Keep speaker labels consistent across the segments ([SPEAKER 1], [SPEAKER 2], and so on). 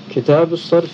[SPEAKER 1] Kitab-ı Sarf.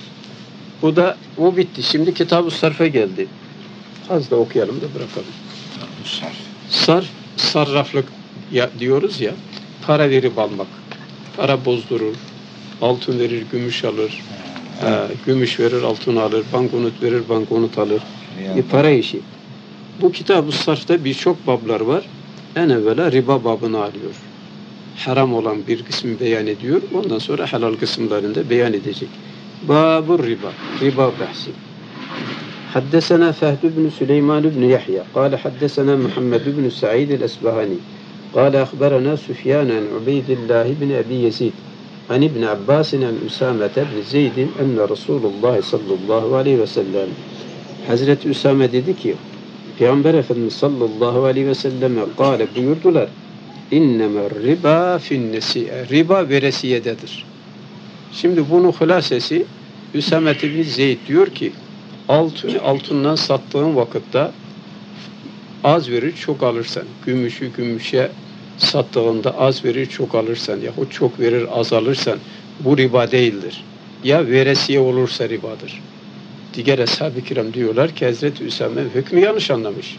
[SPEAKER 1] O bitti. Şimdi Kitab-ı Sarf'a geldi. Az da okuyalım da bırakalım. Sarf, sarraflık diyoruz ya. Para verip almak. Para bozdurur. Altın verir, gümüş alır. Gümüş verir, altın alır. Banknot verir, banknot alır. Bir para işi. Bu Kitab-ı Sarf'ta birçok bablar var. En evvela riba babını alıyor. Haram olan bir kısmı beyan ediyor. Ondan sonra helal kısımlarını da beyan edecek. Babur riba. Riba bahsi. حدثنا فهد بن سليمان بن يحيى قال حدثنا محمد بن سعيد الأسبهاني قال أخبرنا سفيان عن عبيد الله بن أبي يزيد عن ابن عباس عن أسامة بن زيد أن رسول الله صلى الله عليه وسلم Hazreti Üsame dedi ki Peygamber Efendimiz sallallahu aleyhi ve selleme kâle buyurdular İnnemâ riba finnesiye. Riba veresiyededir. Şimdi bunun hülasesi Üsame bin Zeyd diyor ki altından sattığın vakitte az verir çok alırsan. Gümüşü gümüşe sattığında az verir çok alırsan yahut çok verir az alırsan bu riba değildir. Ya veresiye olursa ribadır. Diğer ashab-ı kiram diyorlar ki Hazreti Üsame hükmü yanlış anlamış.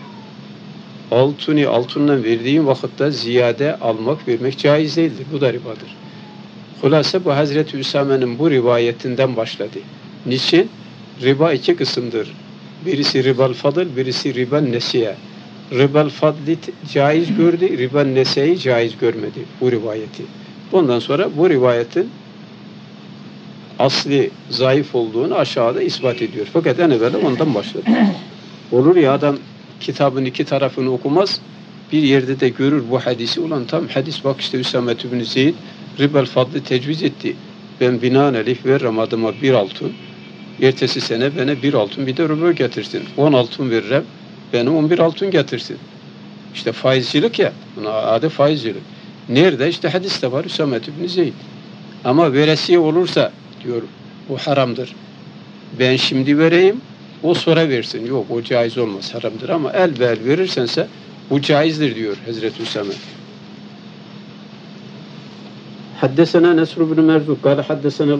[SPEAKER 1] Altından verdiğin vakitte ziyade almak vermek caiz değildir. Bu da ribadır. Hulasa bu Hazreti Üsame'nin bu rivayetinden başladı. Niçin? Riba iki kısımdır. Birisi ribal fadıl, birisi ribal nesiye. Ribal fadli caiz gördü, ribal nesiyeyi caiz görmedi bu rivayeti. Ondan sonra bu rivayetin asli zayıf olduğunu aşağıda ispat ediyor. Fakat en evvela ondan başladı. Olur ya adam kitabın iki tarafını okumaz, bir yerde de görür bu hadisi. Ulan tam hadis bak işte Üsame bin Zeyd ribal fadli tecviz etti. Ben binaenaleyh veririm adıma bir altın. Ertesi sene bana bir altın bir de rübü getirsin. 10 altın veririm, bana 11 altın getirsin. İşte faizcilik ya. Buna adı faizcilik. Nerede? İşte hadiste var Üsame bin Zeyd. Ama veresiye olursa diyor bu haramdır. Ben şimdi vereyim, o sonra versin. Yok o caiz olmaz, haramdır ama el ver verirsense bu caizdir diyor Hazreti Üsame. حدثنا نصر بن مرزوق قال حدثنا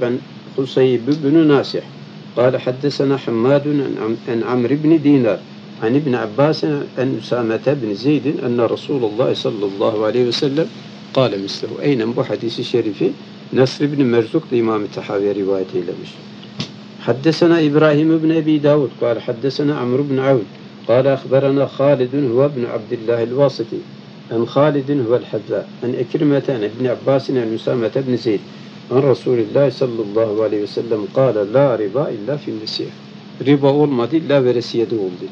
[SPEAKER 1] الخصيب بن ناسح قال حدثنا حماد عن عمرو بن دينار عن ابن عباس عن أسامة بن زيد أن رسول الله صلى الله عليه وسلم قال مثله. Aynen bu hadisi şerifi Nasr ibn Merzuk da İmam-ı Tahaviye rivayet eylemiş. حدثنا إبراهيم بن أبي داود قال حدثنا عمرو بن عون قال أخبرنا خالد هو ابن عبد الله الواسطي عن خالد هو الحذاء عن إكرمة عن ابن عباس عن أسامة بن زيد عن رسول الله صلى الله عليه وسلم قال لا ربا إلا في النسيء. Riba olmadı illa veresiyede oldu.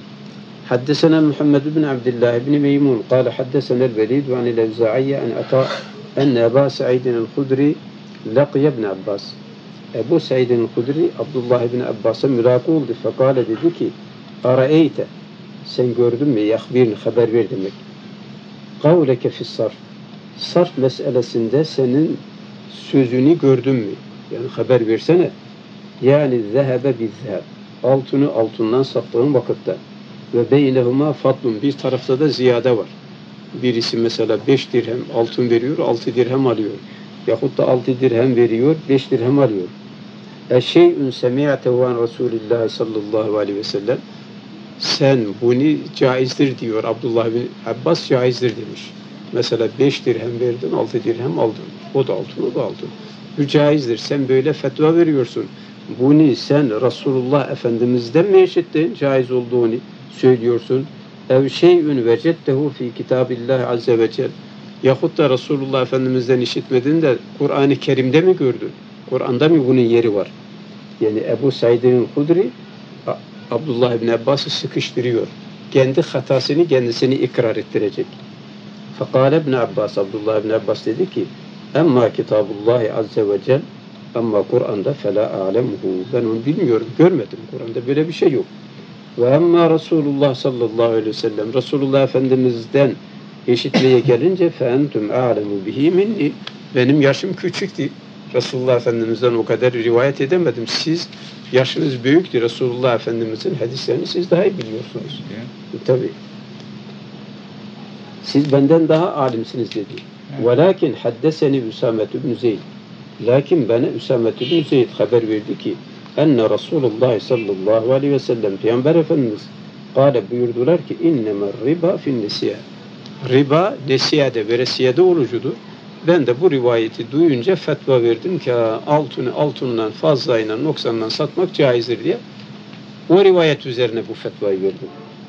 [SPEAKER 1] حدثنا محمد بن عبد الله بن ميمون قال حدثنا الوليد عن الأوزاعي عن عطاء أن أبا سعيد الخدري لقي ابن عباس. Ebu Said'in Hudri Abdullah ibn Abbas'a mülaki oldu. Fekale dedi ki Araeyte sen gördün mü? Yahbirini haber ver demek. Kavleke fissarf. Sarf meselesinde senin sözünü gördün mü? Yani haber versene. Yani zehebe bizzeheb. Altını altından sattığın vakitte. Ve beynehuma fadlun. Bir tarafta da ziyade var. Birisi mesela 5 dirhem altın veriyor, 6 dirhem alıyor. Yahut da 6 dirhem veriyor, 5 dirhem alıyor. Eşey'ün semi'tehu an Resulillah sallallahu aleyhi ve sellem. Sen bunu caizdir diyor. Abdullah bin Abbas caizdir demiş. Mesela 5 dirhem verdin, 6 dirhem aldın. O da altın, o da altın. Bu caizdir. Sen böyle fetva veriyorsun. Bunu sen Resulullah Efendimiz'den mi işittin? Caiz olduğunu söylüyorsun. Ev şey'ün vecettehu fi kitabillahi azze ve celle. Yahut da Resulullah Efendimiz'den işitmedin de Kur'an-ı Kerim'de mi gördün? Kur'an'da mı bunun yeri var? Yani Ebu Said'in Hudri Abdullah ibn Abbas'ı sıkıştırıyor. Kendi hatasını kendisini ikrar ettirecek. Fekale ibn Abbas, Abdullah ibn Abbas dedi ki Emma kitabullahi azze ve celle ama Kur'an'da fela a'lemuhu. Ben onu bilmiyorum, görmedim. Kur'an'da böyle bir şey yok. Ve emma Resulullah sallallahu aleyhi ve sellem Resulullah Efendimiz'den eşitliğe gelince فَاَنْتُمْ اَعْلَمُ بِهِ minni. Benim yaşım küçüktü. Resulullah Efendimiz'den o kadar rivayet edemedim. Siz yaşınız büyüktü. Resulullah Efendimiz'in hadislerini siz daha iyi biliyorsunuz. Tabii. Siz benden daha alimsiniz dedi. Velakin haddeseni Üsame ibn Zeyd. Lakin bana Üsame bin Zeyd haber verdi ki enne Resulullah sallallahu aleyhi ve sellem Peygamber Efendimiz kâle buyurdular ki innemer riba fin nesiye. Riba nesiyede, veresiyede olucudur. Ben de bu rivayeti duyunca fetva verdim ki altını altından fazlayla noksandan satmak caizdir diye. O rivayet üzerine bu fetvayı verdim.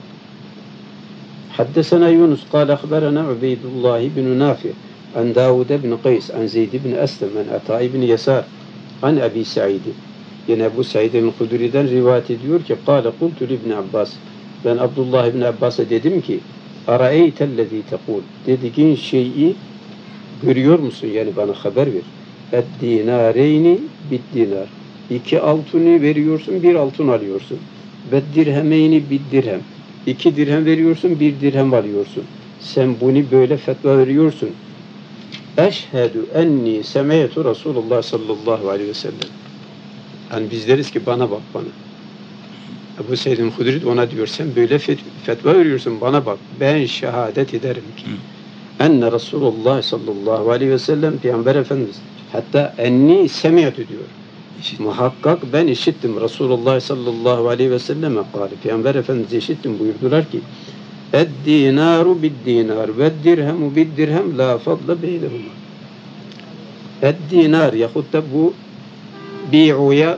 [SPEAKER 1] Haddesena Yunus kâle akberena Ubeydullah bin Nafi an Davud bin Qays an Zeyd bin Eslem an Ata bin Yasar an Ebi Sa'id. Yine Ebu Sa'id'in Hudri'den rivayet ediyor ki kâle kultu ibn Abbas. Ben Abdullah ibn Abbas'a dedim ki Araeytellezî tekûl. Dediğin şeyi görüyor musun? Yani bana haber ver. Ed-dinareyni bid-dinar. 2 altını veriyorsun, 1 altın alıyorsun. Ve-dirhemeyni bid-dirhem. 2 dirhem veriyorsun, 1 dirhem alıyorsun. Sen bunu böyle fetva veriyorsun. Eşhedü enni semeytu Resulullah sallallahu aleyhi ve sellem. Yani biz deriz ki bana bak bana. Ebu Seyyid Hudri ona diyor sen böyle fetva veriyorsun bana bak. Ben şehadet ederim ki enne Resulullah sallallahu aleyhi ve sellem Peygamber Efendimiz hatta enni semiyatü diyor. Muhakkak ben işittim Resulullah sallallahu aleyhi ve selleme kâli. Peygamber Efendimiz işittim buyurdular ki ed-dinaru bid-dinar ve-dirhemu bid-dirhem la fadla beynehuma. Ed-dinar yahut da bu bi'uya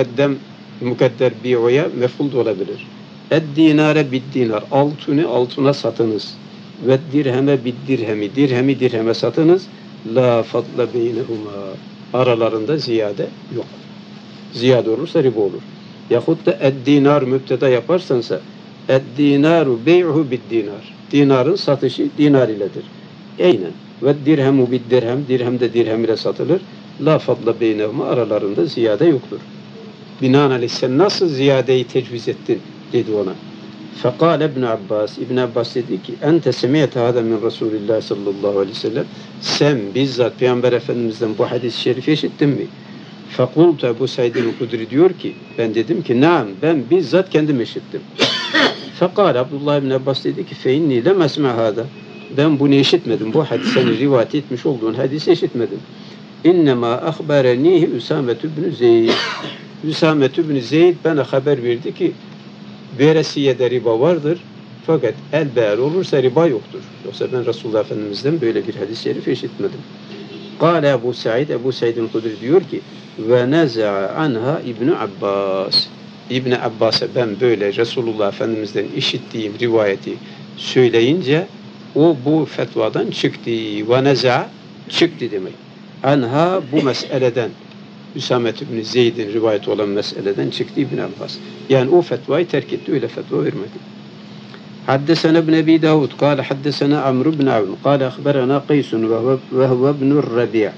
[SPEAKER 1] mukadder bi'uya mef'ul da olabilir. Ed-dinare bid-dinar altını altına satınız. Ve dirheme bid-dirhemi dirhemi dirheme satınız. La fadla beynehuma. Aralarında ziyade yok. Ziyade olursa riba olur. Yahut da ed-dinar mübteda yaparsansa ed-dinaru bey'uhu bid-dinar. Dinarın satışı dinar iledir. Eynen. Ve dirhemu bid-dirhem dirhem de dirhem ile satılır. La fadla beynehuma aralarında ziyade yoktur. Binaenaleyh sen nasıl ziyadeyi tecviz ettin dedi ona. Fekal İbn Abbas, İbn Abbas dedi ki ente semiyete hâzâ min Resulillah sallallahu aleyhi ve sellem. Sen bizzat Peygamber Efendimiz'den bu hadis-i şerifi işittin mi? Fekultu Ebu Said'in Hudri diyor ki ben dedim ki naam ben bizzat kendim işittim. Fekal Abdullah İbn Abbas dedi ki fe inni lem esme hâzâ. Ben bunu işitmedim. Bu hadiseni rivayet etmiş olduğun hadisi işitmedim. İnnemâ ahberenihi Üsametü bin Zeyd. Üsametü bin Zeyd bana haber verdi ki veresiyede riba vardır. Fakat el-be'er olursa riba yoktur. Yoksa ben Resulullah Efendimiz'den böyle bir hadis-i şerif işitmedim. Kâle Ebu Sa'id, Ebu Sa'id'in Hudri diyor ki ve neza'a anha İbn Abbas. İbn Abbas'a ben böyle Resulullah Efendimiz'den işittiğim rivayeti söyleyince o bu fetvadan çıktı. Ve neza'a çıktı demek. Anha bu meseleden Üsamet ibn Zeyd'in rivayet olan meseleden çıktı İbn Abbas. Yani o fetvayı terk etti, öyle fetva vermedi. Haddesena ibn Ebi Davud, kâle haddesena Amr ibn Avn, kâle akhberana Qaysun ve huve ibnur Rabi'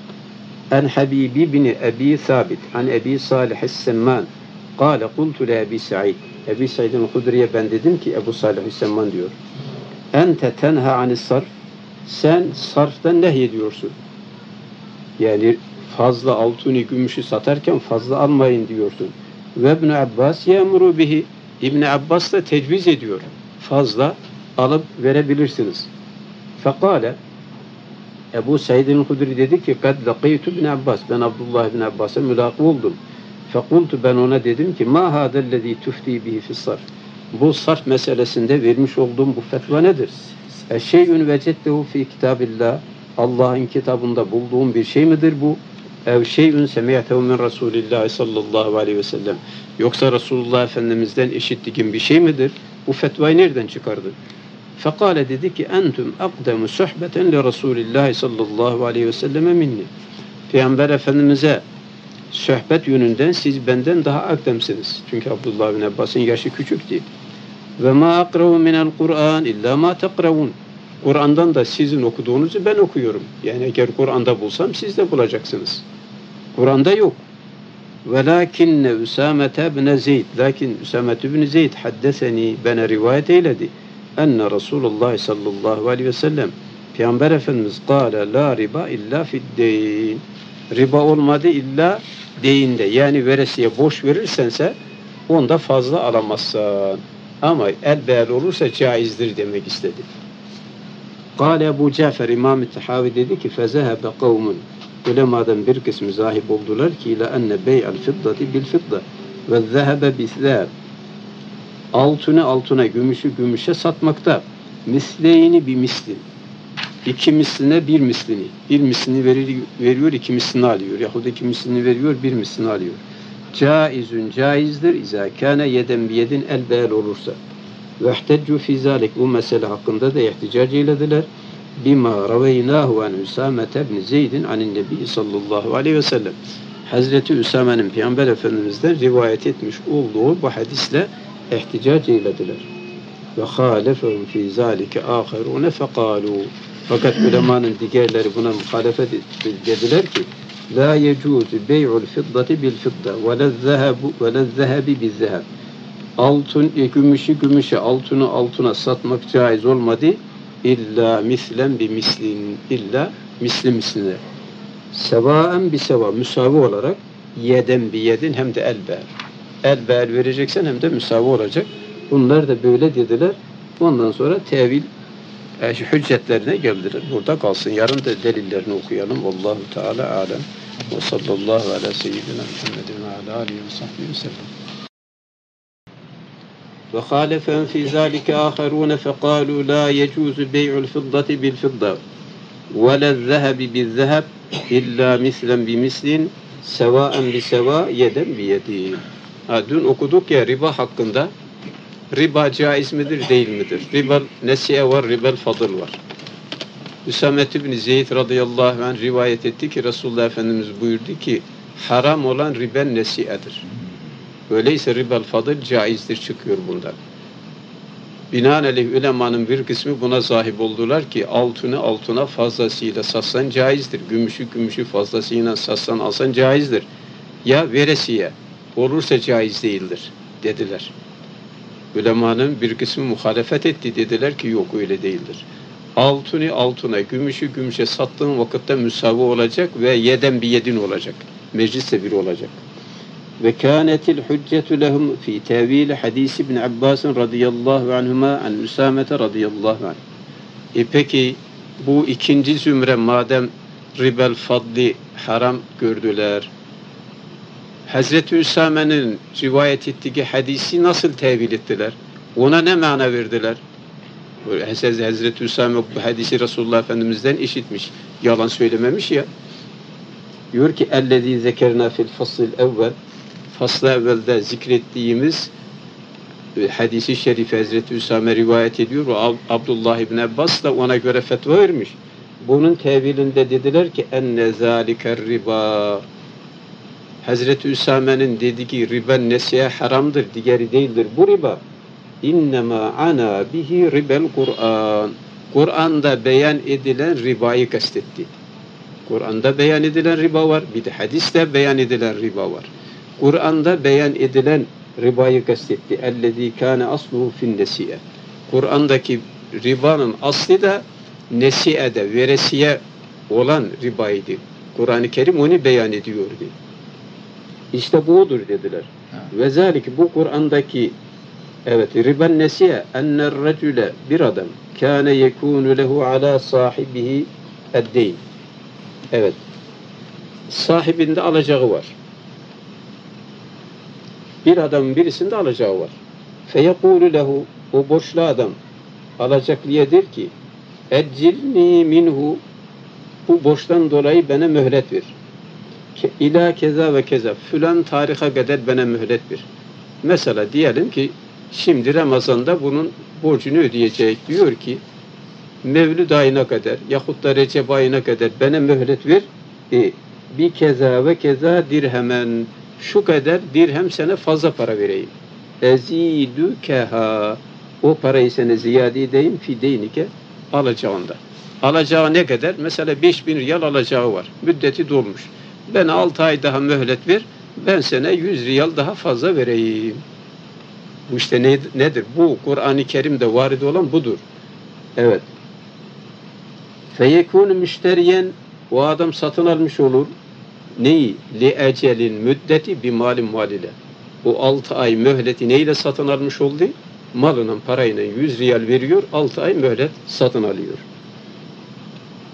[SPEAKER 1] an Habibi ibn Ebi Thabit, an Ebi Salih es-Semman, kâle kultu le Ebi Sa'id. Ebi Sa'id'in Hudri'ye ben dedim ki Ebu Salih es-Semman diyor. Ente tenha anis sarf. Sen sarftan nehyediyorsun. Yani fazla altını, gümüşü satarken fazla almayın diyorsun. Ve İbn Abbas yemuru bihi. İbn Abbas da tecviz ediyor. Fazla alıp verebilirsiniz. Fekale Ebu Said'in Hudri dedi ki kad laqaytu İbn Abbas. Ben Abdullah İbn Abbas'a mülaki oldum. Fekultu ben ona dedim ki ma hadellezî tufti bihi fis-sarf. Bu sarf meselesinde vermiş olduğum bu fetva nedir? Eşşey'ün vecettehu fi kitabillah. Allah'ın kitabında bulduğum bir şey midir bu? Ev şey'ün semi'tehu min Resulillah sallallahu aleyhi ve sellem. Yoksa Resulullah Efendimiz'den işittiğim bir şey midir? Bu fetvayı nereden çıkardı? Fekale dedi ki entüm akdemu sohbeten li Resulillah sallallahu aleyhi ve selleme minni. Peygamber Efendimiz'e sohbet yönünden siz benden daha akdemsiniz. Çünkü Abdullah bin Abbas'ın yaşı küçüktü. Ve ma akravu minel Kur'an illa ma tekravun. Kur'an'dan da sizin okuduğunuzu ben okuyorum. Yani eğer Kur'an'da bulsam siz de bulacaksınız. Kur'an'da yok. Velakinne Üsamete bin Zeyd. Lakin Üsamete bin Zeyd haddeseni bana rivayet eyledi. Enne Resulullah sallallahu aleyhi ve sellem Peygamber Efendimiz kâle la riba illa fiddeyn. Riba olmadı illa deyinde. Yani veresiye boş verirsense onda fazla alamazsan. Ama el-be'er olursa caizdir demek istedi. Kâle Ebu Cafer İmam-ı Tahavi dedi ki fezehebe kavmun. ulemadan bir kısmı zahip oldular ki ila enne bey'al fiddati bil fidda ve zehebe bizler altını altına, gümüşü gümüşe satmakta. Misleyni bir mislin. İki misline bir mislini. Bir mislini veriyor, iki mislini alıyor. Yahut iki mislini veriyor, bir mislini alıyor. Caizün caizdir. İzâ kâne yeden biyedin el be'el olursa. Ve ihteccu fî zâlik. Bu mesele hakkında da ihticac eylediler. Bima raveynâhu an Üsâmete ibn Zeydin anin Nebi sallallahu aleyhi ve sellem. Hazreti Üsame'nin Peygamber Efendimiz'den rivayet etmiş olduğu bu hadisle ihticac eylediler. Ve halefehum fî zâlike âherûne fekâlû. Fakat ulemanın diğerleri buna muhalefet dediler ki la yecuzu bey'ul fiddati bil fidda ve lezzehebi bil zeheb. Altın, gümüşü gümüşe, altını altına satmak caiz olmadı. İlla mislen bi mislin, illa misli misline. Sevaen bi seva, müsavi olarak, yeden bi yedin, hem de elber. Elber vereceksen hem de müsavi olacak. Bunlar da böyle dediler. Ondan sonra tevil hüccetlerine geldiler. Burada kalsın. Yarın da delillerini okuyalım. Allahu Teala alem. Ve sallallahu ala seyyidina Muhammedin ve ala alihi ve sahbihi ve sellem. Ve hâlefen fî zâlike âherûne fekâlû lâ yecûzu bey'ul fiddati bil fidda ve lezzeheb bil zeheb illa mislen bi mislin sevâen bi sevâ yeden bi yedin. Dün okuduk ya riba hakkında. Riba caiz midir, değil midir? Riba nesiye var, ribel fadıl var. Üsamet ibn Zeyd radıyallahu anh rivayet etti ki Resulullah Efendimiz buyurdu ki haram olan riben nesiyedir. Öyleyse ribel fadıl caizdir çıkıyor bundan. Binaenaleyh ulemanın bir kısmı buna sahip oldular ki altını altına fazlasıyla satsan caizdir. Gümüşü gümüşü fazlasıyla satsan alsan caizdir. Ya veresiye olursa caiz değildir dediler. Ulemanın bir kısmı muhalefet etti. Dediler ki yok öyle değildir. Altını altına, gümüşü gümüşe sattığın vakitte müsavi olacak ve yeden bir yedin olacak. Mecliste bir olacak. Ve kânetil hüccetu lehum fî tevîli hadîs ibn Abbas radıyallahu anhuma an Üsâmete radıyallahu anh. Peki bu ikinci zümre madem ribel fadli haram gördüler, Hazreti Üsame'nin rivayet ettiği hadisi nasıl tevil ettiler? Ona ne mana verdiler? Hazreti Üsame bu hadisi Resulullah Efendimiz'den işitmiş. Yalan söylememiş ya. Diyor ki اَلَّذ۪ي zekerna fil fasl evvel. Fasl evvelde zikrettiğimiz hadisi şerif Hazreti Üsame rivayet ediyor. O Abdullah İbni Abbas da ona göre fetva vermiş. Bunun tevilinde dediler ki enne zâliker riba. Hazreti Üsame'nin dediği riba nesiye haramdır, diğeri değildir. Bu riba innema ana bihi ribel Kur'an. Kur'an'da beyan edilen ribayı kastetti. Kur'an'da beyan edilen riba var. Bir de hadiste beyan edilen riba var. Kur'an'da beyan edilen ribayı kastetti. Ellezî kâne asluhu fin nesiye. Kur'an'daki ribanın aslı da nesiyede, veresiye olan ribaydı. Kur'an-ı Kerim onu beyan ediyordu. İşte bu odur dediler. Ve zâlik bu Kur'an'daki evet riben nesiye enner recüle bir adam kâne yekûnü lehu alâ sahibihi eddeyn. Evet. Sahibinde alacağı var. Bir adamın birisinde alacağı var. Feyekûlü lehu o borçlu adam alacaklıya der ki eccilni minhu bu borçtan dolayı bana mühlet ver. İlâ keza ve keza filan tarihe kadar bana mühlet ver. Mesela diyelim ki şimdi Ramazan'da bunun borcunu ödeyecek. Diyor ki Mevlid ayına kadar yahut da Recep ayına kadar bana mühlet ver. Bir keza ve keza dirhemen şu kadar dirhem sana fazla para vereyim. Ezidükeha o parayı sana ziyade edeyim fideynike alacağında. Alacağı ne kadar? Mesela 5000 riyal alacağı var. Müddeti dolmuş. Bana 6 ay daha mühlet ver. Ben sana 100 riyal daha fazla vereyim. Bu işte nedir? Bu Kur'an-ı Kerim'de varid olan budur. Evet. Feyekûnü müşteriyen o adam satın almış olur. Neyi? Li ecelin müddeti bi malin malile. O 6 ay mühleti neyle satın almış oldu? Malının parayla 100 riyal veriyor. 6 ay mühlet satın alıyor.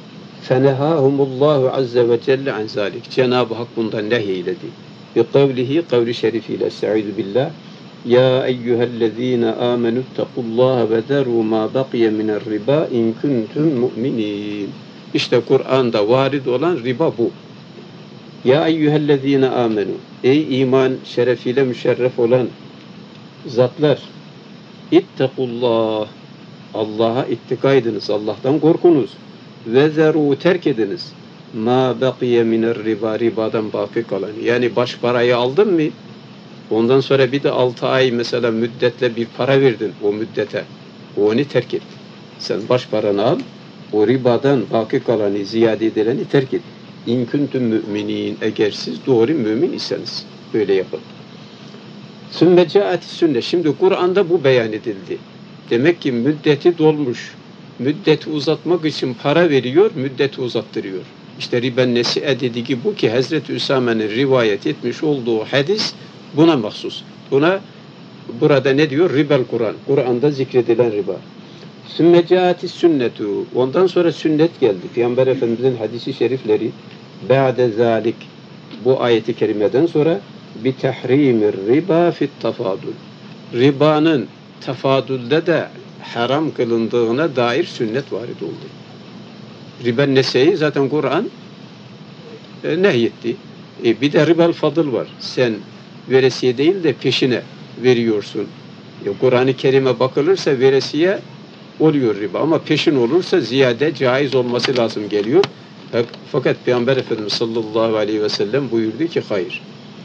[SPEAKER 1] Fenehâhumullahu azze ve celle an zalik. Cenab-ı Hak bundan nehyeyledi. Bi kavlihi, kavli şerifiyle, estaizu billah. Ya eyyühellezîne âmenüttekullâhe ve zerû mâ bakiye minerribâ in kuntum mu'minîn. İşte Kur'an'da varid olan riba bu. Ya eyyühellezîne âmenû. Ey iman şerefiyle müşerref olan zatlar. İttekullah. Allah'a ittika ediniz. Allah'tan korkunuz. Ve zerû terk ediniz. Ma bakiye minerriba. Ribadan baki kalan. Yani baş parayı aldın mı? Ondan sonra bir de 6 ay mesela müddetle bir para verdin o müddete. Onu terk et. Sen baş paranı al. O ribadan baki kalanı, ziyade edileni terk et. İn kuntum müminin. Eğer siz doğru mümin iseniz. Böyle yapın. Sümme caati sünnet. Şimdi Kur'an'da bu beyan edildi. Demek ki müddeti dolmuş. Müddeti uzatmak için para veriyor, müddeti uzattırıyor. İşte riben nesi'e dediği bu ki Hazreti Üsame'nin rivayet etmiş olduğu hadis buna mahsus. Buna burada ne diyor? Ribel Kur'an. Kur'an'da zikredilen riba. Sümme caati sünnetu. Ondan sonra sünnet geldi. Peygamber Efendimiz'in hadisi şerifleri ba'de zalik, bu ayeti kerimeden sonra bi tahrimir riba fit tafadul. Ribanın tafadülde de haram kılındığına dair sünnet varid oldu. Riben neseyi zaten Kur'an nehyetti. Bir de ribel fadıl var. Sen veresiye değil de peşine veriyorsun. Kur'an-ı Kerim'e bakılırsa veresiye oluyor riba ama peşin olursa ziyade caiz olması lazım geliyor. Fakat Peygamber Efendimiz sallallahu aleyhi ve sellem buyurdu ki hayır.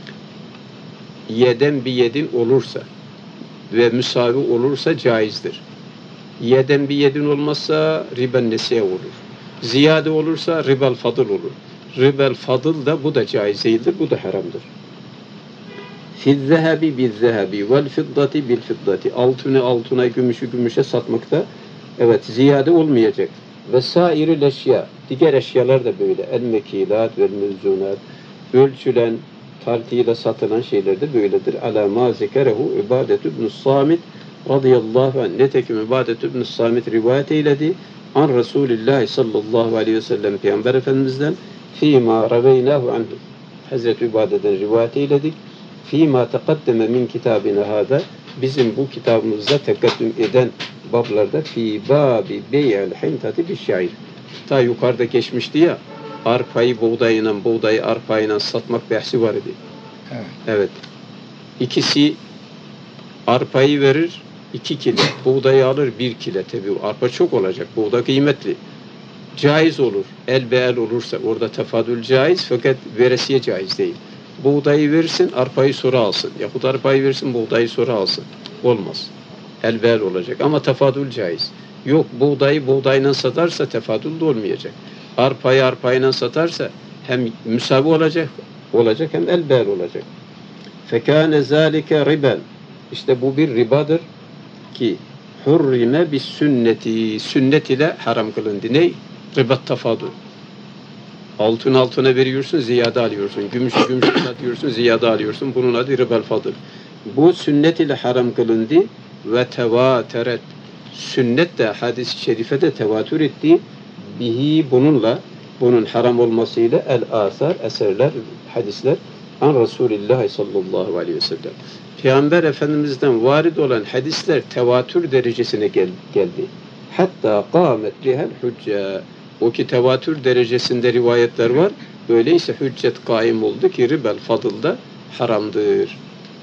[SPEAKER 1] Yeden bir yedin olursa ve müsavi olursa caizdir. Yeden bir yedin olmazsa riben nesiye olur. Ziyade olursa ribel fadıl olur. Ribel fadıl da bu da caiz değildir, bu da haramdır. Fizzehebi bizzehebi vel fiddati bil fiddati. Altını altına, gümüşü gümüşe satmakta evet ziyade olmayacak. Ve sairil eşya. Diğer eşyalar da böyle. El mekilat vel mevzunat. Ölçülen, tartıyla satılan şeyler de böyledir. Ala ma zekerehu İbadet ibn Samit radıyallahu anh. Netekim İbadet ibn Samit rivayet eyledi. An Resulillah sallallahu aleyhi ve sellem Peygamber Efendimiz'den fîmâ reveynahu anhu. Hazreti İbadet'den rivayet eyledik. Fîmâ teqaddeme min kitabine hâda. Bizim bu kitabımızda tekaddüm eden bablarda fî bâbi bey'el hintati bişşair. Ta yukarıda geçmişti ya, arpayı buğdayla, buğdayı arpayla satmak bahsi var idi. Evet. Evet. İkisi arpayı verir 2 kilo, buğdayı alır 1 kilo. Tabii arpa çok olacak, buğday kıymetli. Caiz olur, el be el olursa orada tefadül caiz fakat veresiye caiz değil. Buğdayı versin, arpayı sonra alsın. Yahut arpayı versin, buğdayı sonra alsın. Olmaz. El be el olacak ama tefadül caiz. Yok, buğdayı buğdayla satarsa tefadül de olmayacak. Arpayı arpayla satarsa hem müsavi olacak hem el be el olacak. Fekâne zâlike riben. İşte bu bir ribadır ki hurrime bis sünneti. Sünnet ile haram kılındı. Ne? Ribat tefadül. Altın altına veriyorsun, ziyade alıyorsun. Gümüşü gümüşe satıyorsun, ziyade alıyorsun. Bunun adı ribel fadıl. Bu sünnet ile haram kılındı ve tevateret. Sünnet de hadis-i şerife de tevatür etti. Bihi bununla, bunun haram olmasıyla el-asar, eserler, hadisler an Resulillah sallallahu aleyhi ve sellem. Peygamber Efendimiz'den varid olan hadisler tevatür derecesine geldi. Hatta kâmet lihel hücce. O ki tevatür derecesinde rivayetler var. Öyleyse hüccet kaim oldu ki ribel fadıl da haramdır.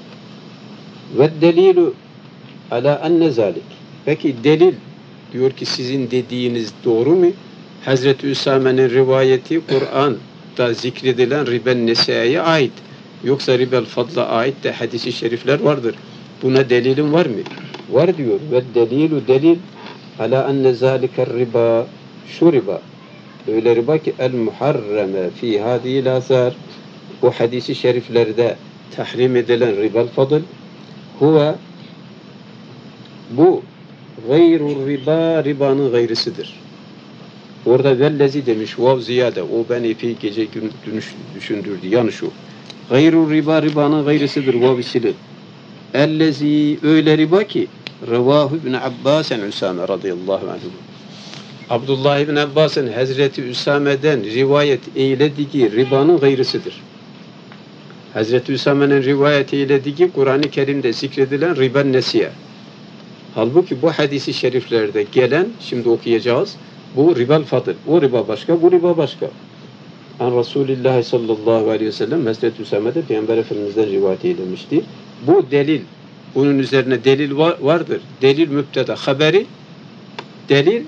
[SPEAKER 1] Ve delilu ala enne zalik. Peki delil diyor ki sizin dediğiniz doğru mu? Hazreti Üsame'nin rivayeti Kur'an'da zikredilen riben neseye ait. Yoksa ribel fadla ait de hadisi şerifler vardır. Buna delilin var mı? Var diyor. Ve delilu delil ala enne zaliker riba. Şu riba. Öyle riba ki el muharreme fi hadihil azar. Bu hadisi şeriflerde tahrim edilen ribel fadıl huve bu gayrur riba, ribanın gayrısıdır. Orada vellezi demiş, vav ziyade, o beni epey gece gün düşündürdü, yanlış o. Gayrur riba, ribanın gayrısıdır, vav isili. Ellezi, öyle riba ki, Revahu ibn Abbasen Üsame radıyallahu anh. Abdullah ibn Abbas'ın Hazreti Üsame'den rivayet eylediği ribanın gayrısıdır. Hazreti Üsame'nin rivayet eylediği Kur'an-ı Kerim'de zikredilen riben nesiye. Halbuki bu hadisi şeriflerde gelen, şimdi okuyacağız, bu ribal fadıl. O riba başka, bu riba başka. An Resulullah sallallahu aleyhi ve sellem Hazreti Üsame'de Peygamber Efendimiz'den rivayet eylemiştir. Bu delil. Bunun üzerine delil vardır. Delil mübteda haberi, delil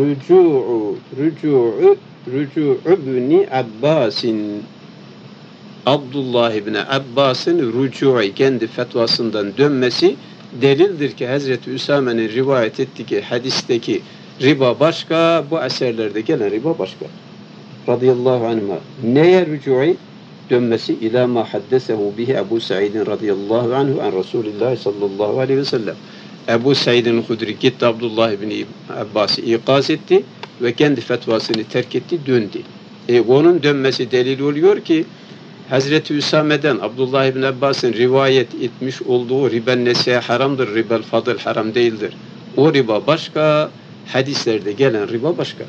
[SPEAKER 1] rücu'u ibni Abbas'in, Abdullah ibn Abbas'ın rücu'i, kendi fetvasından dönmesi delildir ki Hazreti Üsame'nin rivayet ettiği hadisteki riba başka, bu eserlerde gelen riba başka. Radıyallahu anhuma. Neye rücu'i? Dönmesi ila ma haddesehu bihi Ebu Sa'idin radıyallahu anhu an Resulullah sallallahu aleyhi ve sellem. Ebu Sa'idin Hudri gitti, Abdullah ibn Abbas'ı ikaz etti ve kendi fetvasını terk etti, döndü. Onun dönmesi delil oluyor ki Hazreti Üsame'den Abdullah ibn Abbas'ın rivayet etmiş olduğu riben nesiye haramdır, ribel fadıl haram değildir. O riba başka, hadislerde gelen riba başka.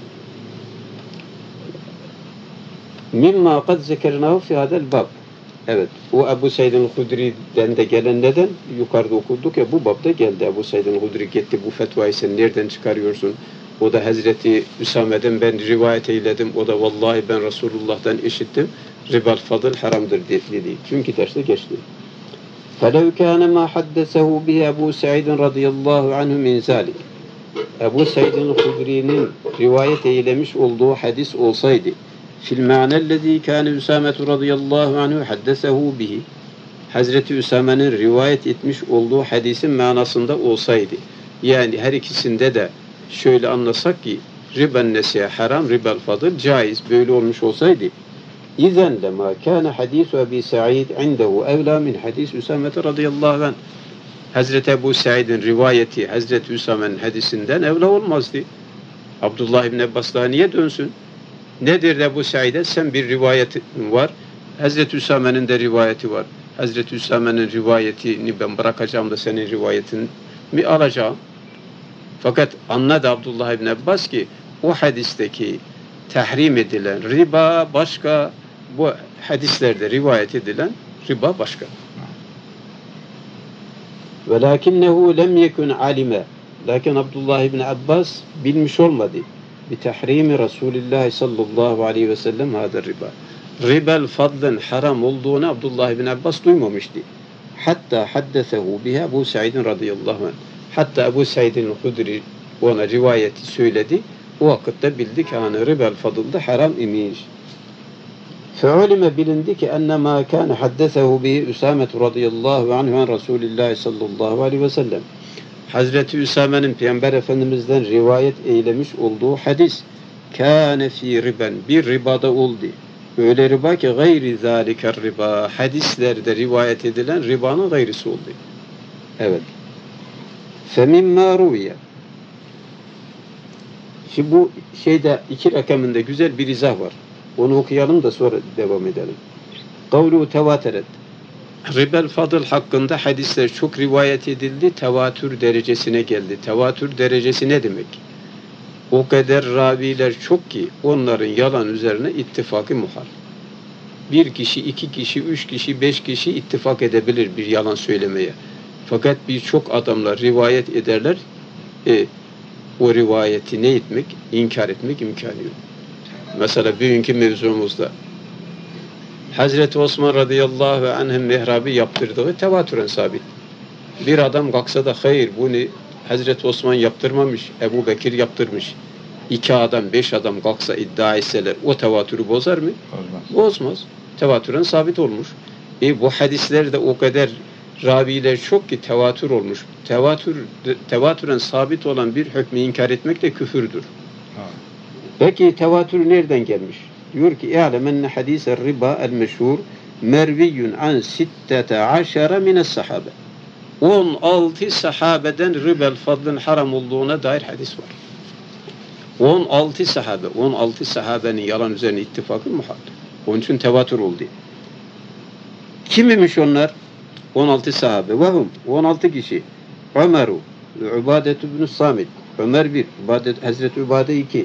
[SPEAKER 1] Mimma kad zekernahu fi hadel bab. Evet, o Ebu Said'in Hudri'den de gelen neden? Yukarıda okuduk ya, bu babda geldi. Ebu Said'in Hudri gitti, bu fetvayı sen nereden çıkarıyorsun? O da Hazreti Üsame'den ben rivayet eyledim. O da vallahi ben Resulullah'tan işittim. Ribal fadıl haramdır dedi. Çünkü derste geçti. فَلَوْ كَانَ مَا حَدَّسَهُ بِهِ Ebu Said'in radıyallahu anhu min zalik. Ebu Said'in Hudri'nin rivayet eylemiş olduğu hadis olsaydı, fil ma'nellezî kâne Üsâmetu radıyallahu anhu haddesehu bihi, Hazreti Üsame'nin rivayet etmiş olduğu hadisin manasında olsaydı, yani her ikisinde de şöyle anlasak ki riben nesiye haram, ribel fadıl caiz, böyle olmuş olsaydı, İzen lema kâne hadisu Ebi Sa'id indehu evlâ min hadis Üsâme radıyallahu anh. Hazreti Ebu Sa'id'in rivayeti Hazreti Üsame'nin hadisinden evla olmazdı. Abdullah ibn Abbas'la niye dönsün? Nedir Ebu Sa'id'e? Sen bir rivayeti var. Hazreti Üsame'nin de rivayeti var. Hazreti Üsame'nin rivayetini ben bırakacağım da senin rivayetini mi alacağım? Fakat anladı Abdullah ibn Abbas ki o hadisteki tahrim edilen riba başka, bu hadislerde rivayet edilen riba başka. Velakinnehu lem yekun alime. Lakin Abdullah ibn Abbas bilmiş olmadı. Bi tahrimi Resulullah sallallahu aleyhi ve sellem hâder riba. Ribel fadlın haram olduğunu Abdullah ibn Abbas duymamıştı. Hatta haddesehu biha Ebu Sa'idin radıyallahu anh. Hatta Ebu Sa'idin Hudri ona rivayeti söyledi. O vakitte bildik ki hani ribel fadılda haram imiş. Fe'ulime bilindi ki enne ma kâne haddesehu bihi Üsâmetu radıyallahu anhu an Resulillah sallallahu aleyhi ve sellem. Hazreti Üsame'nin Peygamber Efendimiz'den rivayet eylemiş olduğu hadis kâne fî riben, bir ribada oldu. Öyle riba ki gayri zâliker riba, hadislerde rivayet edilen ribanın gayrısı oldu. Evet. Femimmâ ruviye. Şimdi bu şeyde iki rakamında güzel bir izah var. Onu okuyalım da sonra devam edelim. Kavlu tevateret. Ribel fadıl hakkında hadisler çok rivayet edildi, tevatür derecesine geldi. Tevatür derecesi ne demek? O kadar raviler çok ki onların yalan üzerine ittifakı muhal. Bir kişi, iki kişi, üç kişi, beş kişi ittifak edebilir bir yalan söylemeye. Fakat birçok adamlar rivayet ederler, o rivayeti ne etmek? İnkar etmek imkanı yok. Mesela bugünkü mevzumuzda Hazreti Osman radıyallahu anh'ın mihrabı yaptırdığı tevatüren sabit. Bir adam kalksa da hayır bunu Hazreti Osman yaptırmamış, Ebu Bekir yaptırmış. 2 adam, 5 adam kalksa iddia etseler o tevatürü bozar mı? Bozmaz. Tevatüren sabit olmuş. Bu hadislerde o kadar raviler çok ki tevatür olmuş. Tevatüren sabit olan bir hükmü inkar etmek de küfürdür. Peki tevatür nereden gelmiş? Diyor ki "İ'lem enne hadis-i riba el-meşhur merviyyun an 16 min es-sahabe." 16 sahabeden ribel fadlın haram olduğuna dair hadis var. 16 sahabe, 16 sahabenin yalan üzerine ittifakı muhal. Onun için tevatür oldu. Kim imiş onlar? 16 sahabe. Vahum 16 kişi. Ömer, Ubadet ibn Samit, Ömer 1, Hazreti Ubade 2,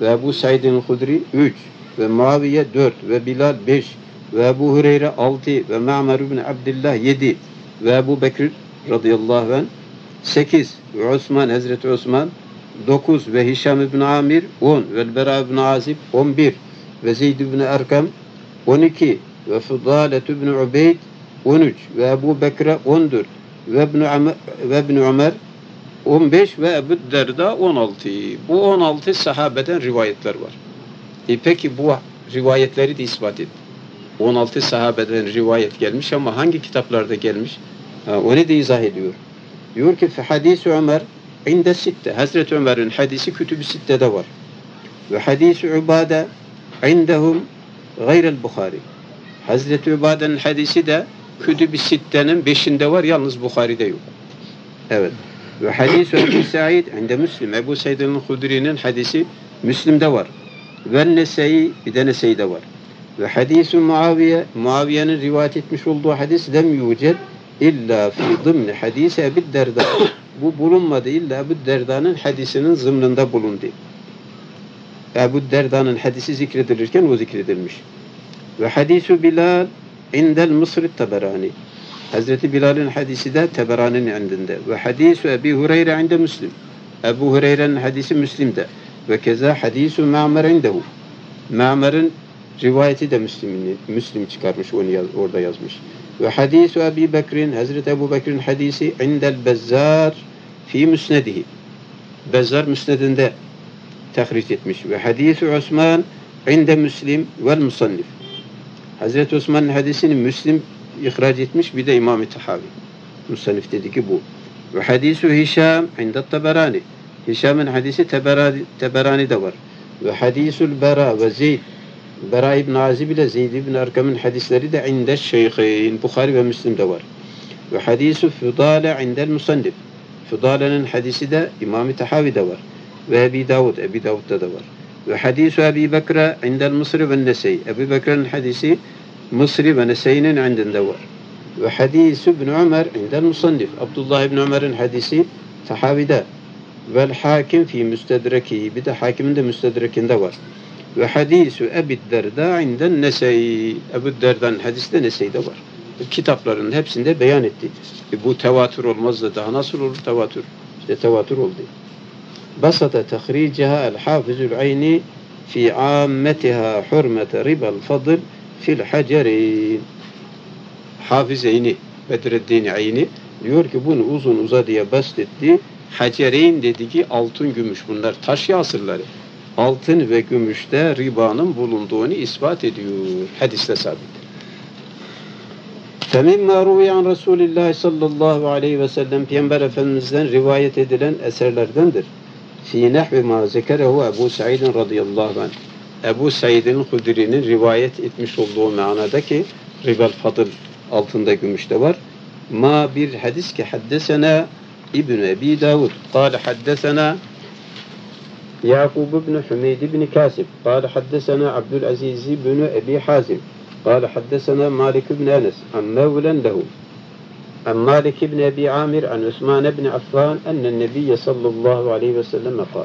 [SPEAKER 1] ve Ebu Said'in Hudri 3 ve Muaviye 4 ve Bilal 5 ve Ebu Hureyre 6 ve Ma'mer ibn Abdullah 7 ve Ebu Bekir radıyallahu anh 8 ve Osman, Hazreti Osman 9 ve Hişam ibn Amir 10 ve Bera ibn Azib 11 ve Zeyd ibn Erkam 12 ve Fudalet ibn Ubeyd 13 ve Ebu Bekre 14 ve İbn Ömer 15 ve Ebu Derda 16. Bu 16 sahabeden rivayetler var. Peki bu rivayetleri de ispat et. 16 sahabeden rivayet gelmiş ama hangi kitaplarda gelmiş? Onu da izah ediyor. Diyor ki hadis-i Ömer inde sitte. Hazreti Ömer'in hadisi kütüb-i sitte'de var. Ve hadis-i Ubade indehum gayrel Bukhari. Hazreti Ubade'nin hadisi de kütüb-i sitte'nin 5'inde var. Yalnız Bukhari'de yok. Evet. Ve hadis-i Ebu Said inde Müslim. Ebu Said'in Hudri'nin hadisi Müslim'de var. Ve Nese'yi bir de Nese'de var. Ve hadis-i Muaviye, Muaviye'nin rivayet etmiş olduğu hadis lem yuced illa fi zımni hadisi Ebu Derda. Bu bulunmadı illa Ebu Derda'nın hadisinin zımnında bulundu. Ebu Derda'nın hadisi zikredilirken o zikredilmiş. Ve hadis-i Bilal indel Mısır Taberani. Hazreti Bilal'in hadisi de Teberani'nin indinde. Ve hadis-i Ebu Hureyre inde Müslim. Ebu Hureyre'nin hadisi Müslim'de. Ve keza hadis-i Ma'mer indehu. Ma'mer'in rivayeti de Müslim çıkarmış, onu orada yazmış. Ve hadis-i Ebu Bekir'in, Hazreti Ebu Bekir'in hadisi indel Bezzar fi müsnedihi. Bezzar müsnedinde tahric etmiş. Ve hadis-i Osman inde Müslim vel musannif. Hazreti Osman'ın hadisini Müslim ihraç etmiş, bir de İmam-ı Tahavi. Musannif dedi ki bu. Ve hadis-i Hişam inde Taberani. Hişam'ın hadisi Teberani'de var. Ve hadis-ül Bera ve Zeyd, Bera ibn Azib ile Zeyd ibn Erkam'ın hadisleri de inde Şeyh'in, Bukhari ve Müslim'de var. Ve hadis-ü Fudale indel Musannif. Fudale'nin hadisi de İmam-ı Tahavi'de var. Ve Ebi Davud'da da var. Ve hadis-ü Ebi Bekre indel Mısri ve Nesey. Ebu Bekre'nin hadisi Mısri ve Nesey'nin indinde var. Ve hadis-ü İbn Ömer indel Musannif. Abdullah ibn Ömer'in hadisi Tahavi'de. Vel hakim fi müstedrekihi. Bir de hakimin de müstedrekinde var. Ve hadisü Ebu Derda inden Nesey. Ebu Derda'nın hadisi de Nesey'de var. Kitaplarının hepsinde beyan etti. Bu tevatür olmaz da daha nasıl olur tevatür? İşte tevatür oldu. Basata tahricaha el-hafizul ayni fi ammetiha hurmete ribal fadl fil hacerin. Hafiz Eyni, Bedreddin Eyni diyor ki bunu uzun uzadıya bastetti. Hacereyn dediği altın gümüş, bunlar taş yasırları. Altın ve gümüşte ribanın bulunduğunu ispat ediyor. Hadiste sabit. فَمِمَّا رُوِيَ عَنْ رَسُولِ اللّٰهِ sallallahu aleyhi ve sellem Peygamber Efendimiz'den rivayet edilen eserlerdendir. فِي نَحْوِ مَا ذَكَرَهُ Ebu Said'in radıyallahu anh. Ebu Said'in Hudri'nin rivayet etmiş olduğu manadaki ribal fadıl altında gümüşte var. Ma bir hadis ki haddesena İbn Ebi Davud قال حدثنا يعقوب بن حميد بن كاسب قال حدثنا عبد العزيز بن أبي حازم قال حدثنا مالك بن أنس عن مولى له عن مالك بن أبي عامر عن عثمان بن عفان أن النبي صلى الله عليه وسلم قال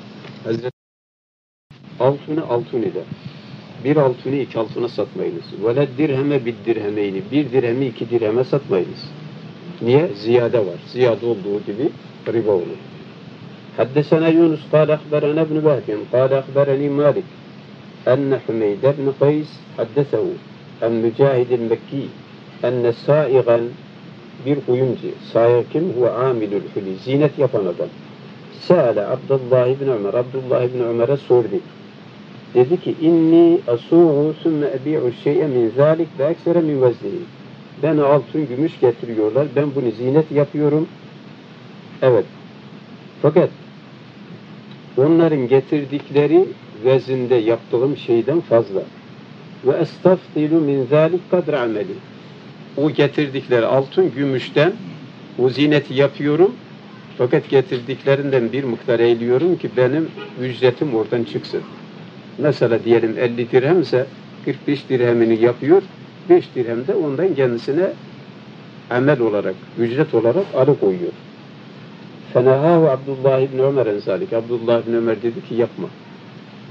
[SPEAKER 1] altını eder. Bir altını iki altına satmayınız. Ve dirheme bir dirhemeyni. Bir dirhemi iki dirheme satmayınız. Niye? Ziyade var. Ziyade olduğu gibi riba olur. Haddesena Yunus قال أخبرنا ابن وهب قال أخبرني مالك أن حميد بن قيس حدثه عن مجاهد المكي أن سائغا bir kuyumcu. Saiğ kim? Huve amilül huli. Zinet yapan adam. Seale Abdullah ibn Ömer. Abdullah ibn Ömer'e sordu. Dedi ki inni asuğu sümme ebi'u şey'e min zalik ve eksere min veznihi. Bana altın gümüş getiriyorlar. Ben bunu zinet yapıyorum. Evet. Fakat onların getirdikleri vezinde yaptığım şeyden fazla. Ve estaftilu min zalik kadr ameli. O getirdikleri altın gümüşten o zineti yapıyorum. Fakat getirdiklerinden bir miktar eğiliyorum ki benim ücretim oradan çıksın. Mesela diyelim 50 dirhemse 45 dirhemini yapıyor. 5 dirhem de ondan kendisine amel olarak, ücret olarak alıkoyuyor. Fenehahu Abdullah ibn Ömer enzalik. Abdullah ibn Ömer dedi ki yapma.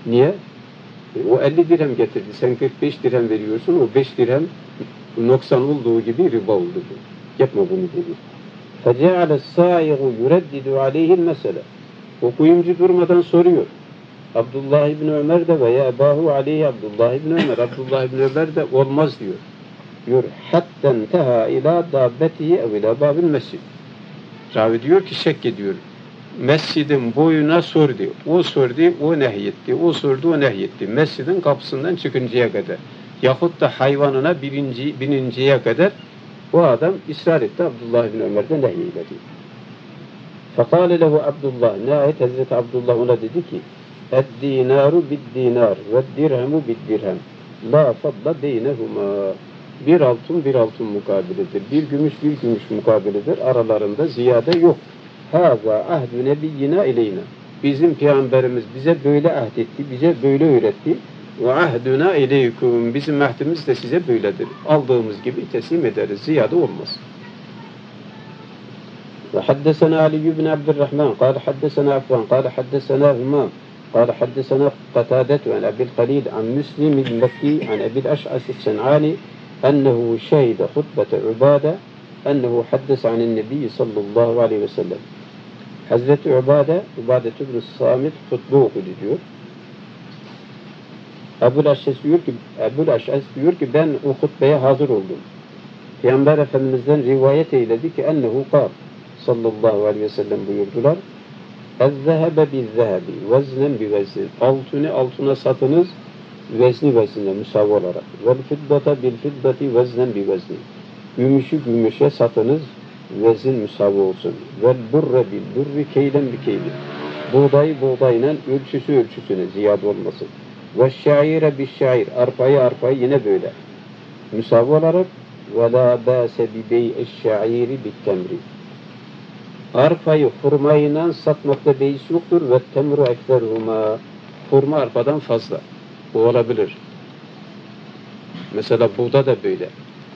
[SPEAKER 1] Niye? O 50 dirhem getirdi. Sen 45 dirhem veriyorsun. O 5 dirhem noksan olduğu gibi riba oldu. Yapma bunu dedi. فَجَعَلَ السَّائِغُ يُرَدِّدُ عَلَيْهِ الْمَسَلَةِ O kuyumcu durmadan soruyor. Abdullah İbni Ömer de veya Ebahu aleyhi Abdullah İbni Ömer. Abdullah İbni Ömer de olmaz diyor. Diyor, hatta teha ila dabbetihi ev ila babil mescid. Ravi diyor ki şek ediyor. Mescidin boyuna sordu. O sordu, o nehyetti. O sordu, o nehyetti. Mescidin kapısından çıkıncaya kadar. Yahut da hayvanına bininceye kadar o adam ısrar etti. Abdullah İbni Ömer'den nehyeydi. Fekale lehu Abdullah. Nihayet Hazreti Abdullah ona dedi ki اَدْدِينَارُ بِالدِّينَارِ وَالدِّرْهَمُ بِالدِّرْهَمِ لَا فَضْلَ بَيْنَهُمَا Bir altın bir altın mukabilidir. Bir gümüş bir gümüş mukabilidir. Aralarında ziyade yok. هَذَا عَهْدُ نَبِيِّنَا اِلَيْنَا Bizim Peygamberimiz bize böyle ahdetti, bize böyle öğretti. وَعَهْدُنَا اِلَيْكُمْ Bizim ahdimiz de size böyledir. Aldığımız gibi teslim ederiz. Ziyade olmaz. وحدثنا علي بن عبد الرحمن قال حدثنا عفان قال حدثنا همام قال حدثنا قتادة عن أبي الخليل عن مسلم المكي عن أبي الأشعث الصنعاني أنه شهد خطبة عبادة أنه حدث عن النبي صلى الله عليه وسلم Hazreti Ubade ibn Samit hutbe okudu diyor. Ebu'l Aş'as diyor ki ben o hutbeye hazır oldum. Peygamber Efendimiz'den rivayet eyledi ki ennehu kâl sallallahu aleyhi ve sellem buyurdular. اَذَّهَبَ بِالذَّهَبِ وَزْنًا بِوَزْنٍ Altını altına satınız vezni veznine müsavi olarak. وَالْفِدَّةَ بِالْفِدَّةِ وَزْنًا بِوَزْنٍ Gümüşü gümüşe satınız vezin müsavi olsun. وَالْبُرَّ بِالْبُرِّ كَيْلًا بِكَيْلٍ Buğdayı buğdayla ölçüsü ölçüsüne ziyade olmasın. وَالشَّعِيرَ بِالشَّعِيرِ Arpayı yine böyle. Müsavi olarak وَلَا بَاسَ بِبَيْءِ الشَّعِيرِ بِالتَّمْرِ Arpayı hurmayla satmakta beis yoktur. Ve temru ekserhuma hurma arpadan fazla. Bu olabilir. Mesela buğda da böyle.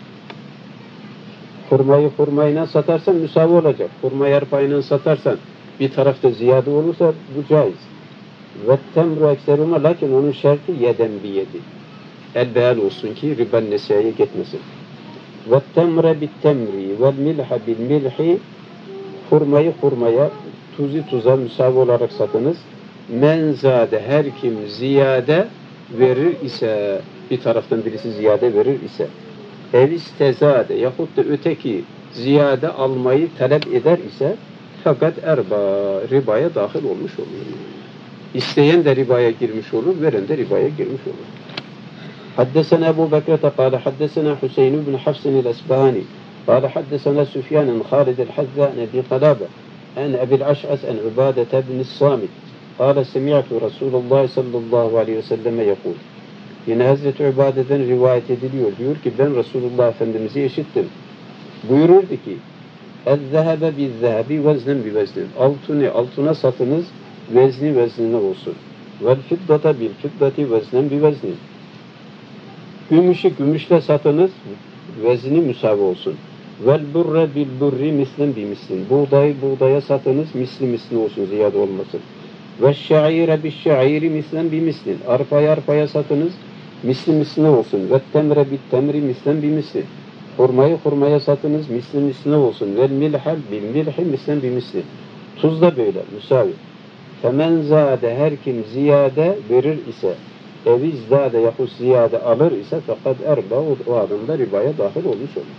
[SPEAKER 1] Hurmayı hurmayla satarsan müsavi olacak. Hurmayı arpayla satarsan bir tarafta ziyade olursa bu caiz. Ve temru ekserhuma lakin onun şartı yeden bir yedi. El beyan olsun ki riben nesiyeye gitmesin. Ve temre bit temri vel milha bil milhi Hurmayı hurmaya, tuzu tuza müsavi olarak satınız. Menzade her kim ziyade verir ise, bir taraftan birisi ziyade verir ise, evistezade yahut da öteki ziyade almayı talep eder ise, fakat ribaya dahil olmuş olur. İsteyen de ribaya girmiş olur, veren de ribaya girmiş olur. Haddesena Ebu Bekrete kâle haddesena Hüseyin ibn Hafsin el-Esbahani قال حدثنا سفيان خالد الحذاء عن أبي قلابة عن أبي الأشعث عن عبادة بن الصامت قال سمعت رسول الله صلى الله عليه وسلم يقول Yine Hazreti Ubade'den rivayet ediliyor. Diyor ki ben Resulullah Efendimiz'i işittim. Buyururdu ki اَذَّهَبَ بِالذَّهَبِ وَزْنًا بِوَزْنٍ Altını altına satınız vezni veznine olsun. وَالْفِدَّةَ بِالْفِدَّةِ وَزْنًا بِوَزْنٍ Gümüşü gümüşle satınız vezni müsavi olsun. Vel burre bil burri mislen bi mislin. Buğdayı buğdaya satınız misli misli olsun, ziyade olmasın. Ve şaire bi şairi mislen bi mislin. Arpaya arpaya satınız misli misli olsun. Ve temre bit temri mislen bi mislin. Hurmayı hurmaya satınız misli misli olsun. Vel milhal bil milhi mislen bi mislin. Tuz da böyle müsavi. Femen zade her kim ziyade verir ise evizdade yahut ziyade alır ise fakat o adamda ribaya dahil olmuş olur.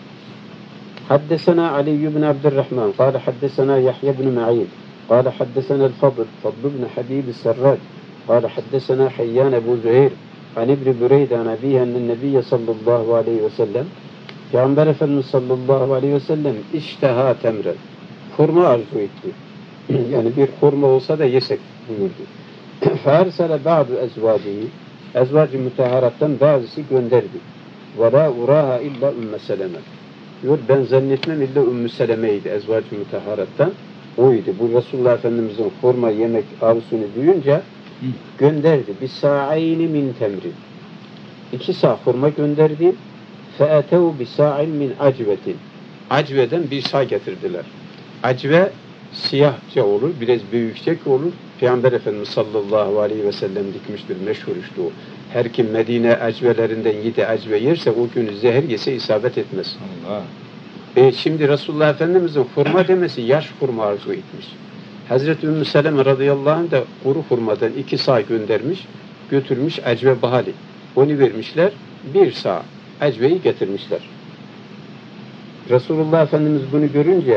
[SPEAKER 1] Haddesena Ali ibn Abdurrahman قال حدثنا يحيى بن معين قال حدثنا الفضل بن حبيب السراج قال حدثنا حيان أبو زهير عن ابن بريد عن أبيه أن النبي صلى الله عليه وسلم Peygamber Efendimiz sallallahu aleyhi ve sellem işteha temren hurma arzu etti. Yani bir hurma olsa da yesek buyurdu. Fersele ba'du ezvacihi ezvac-ı müteharattan bazısı gönderdi. Ve la uraha illa Ümmü Seleme. Diyor ben zannetmem illa Ümmü Seleme'ydi ezvac-ı müteharattan. Oydu. Bu Resulullah Efendimiz'in hurma yemek arzusunu duyunca gönderdi. Bir sa'ayni min temrin. 2 sağ hurma gönderdi. Fe'etev bi sa'in min acvetin. Acveden bir sağ getirdiler. Acve siyahça olur, biraz büyükçek olur. Peygamber Efendimiz sallallahu aleyhi ve sellem dikmiştir, meşhur işte o. Her kim Medine ecvelerinden 7 ecve yerse o günü zehir yese isabet etmez.
[SPEAKER 2] Allah.
[SPEAKER 1] Şimdi Resulullah Efendimiz'in hurma demesi yaş hurma arzu etmiş. Hazreti Ümmü Seleme radıyallahu anh da kuru hurmadan 2 sağ göndermiş, götürmüş ecve bahali. Onu vermişler, 1 sağ ecveyi getirmişler. Resulullah Efendimiz bunu görünce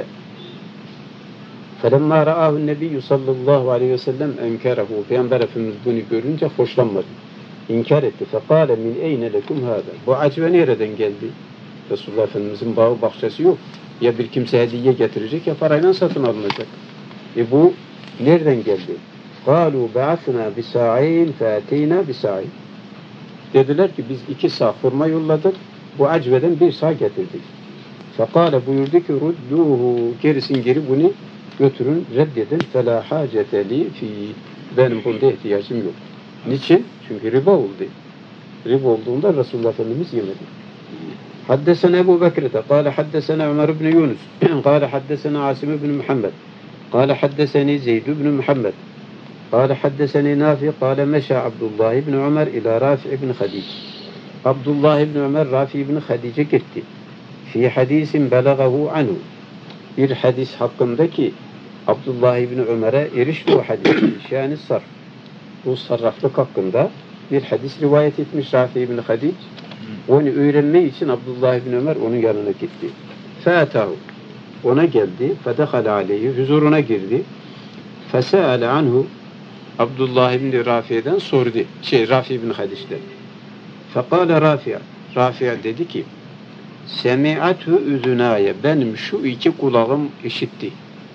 [SPEAKER 1] فَلَمَّا رَآهُ النَّبِيُّ sallallahu aleyhi ve sellem اَنْكَرَهُ Peygamber Efendimiz bunu görünce hoşlanmadı. İnkar etti. فَقَالَ مِنْ اَيْنَ لَكُمْ هَذَا Bu acve nereden geldi? Resulullah Efendimizin bağı bahçesi yok. Ya bir kimse hediye getirecek ya parayla satın alınacak. Bu nereden geldi? قَالُوا بَعَثْنَا بِسَاعِينَ فَاَتَيْنَا بِسَاعِينَ Dediler ki biz 2 sağ hurma yolladık. Bu acveden 1 sağ getirdik. فَقَالَ buyurdu ki رُدُّوهُ Gerisin geri bunu götürün, reddedin. فَلَا حَاجَةَ لِي فِي Benim bunda ihtiyacım yok. Niçin? Çünkü riba oldu. Riba olduğunda Resulullah Efendimiz yemedi. حدثنا أبو بكرة قال حدثنا عمر بن يونس قال حدثنا عاصم بن محمد قال حدثني زيد بن محمد قال حدثني نافع قال مشى عبد الله بن عمر إلى رافع بن خديج عبد الله بن عمر رافع بن خديج'e gitti. في حديث بلغه عنه bir hadis hakkındaki Abdullah İbni Ömer'e erişti o hadis. Yani sarf. Bu sarraflık hakkında bir hadis rivayet etmiş Rafi İbni Hadic. Onu öğrenmek için Abdullah İbni Ömer onun yanına gitti. Fâtahu. Ona geldi. Fedehale aleyhi. Huzuruna girdi. Fese'ale anhu. Abdullah İbni Rafi'den sordu. Rafi İbni Hadic'den. Fekâle Rafi'a. Rafi'a dedi ki Semi'athu üzünaye benim şu 2 kulağım işitti.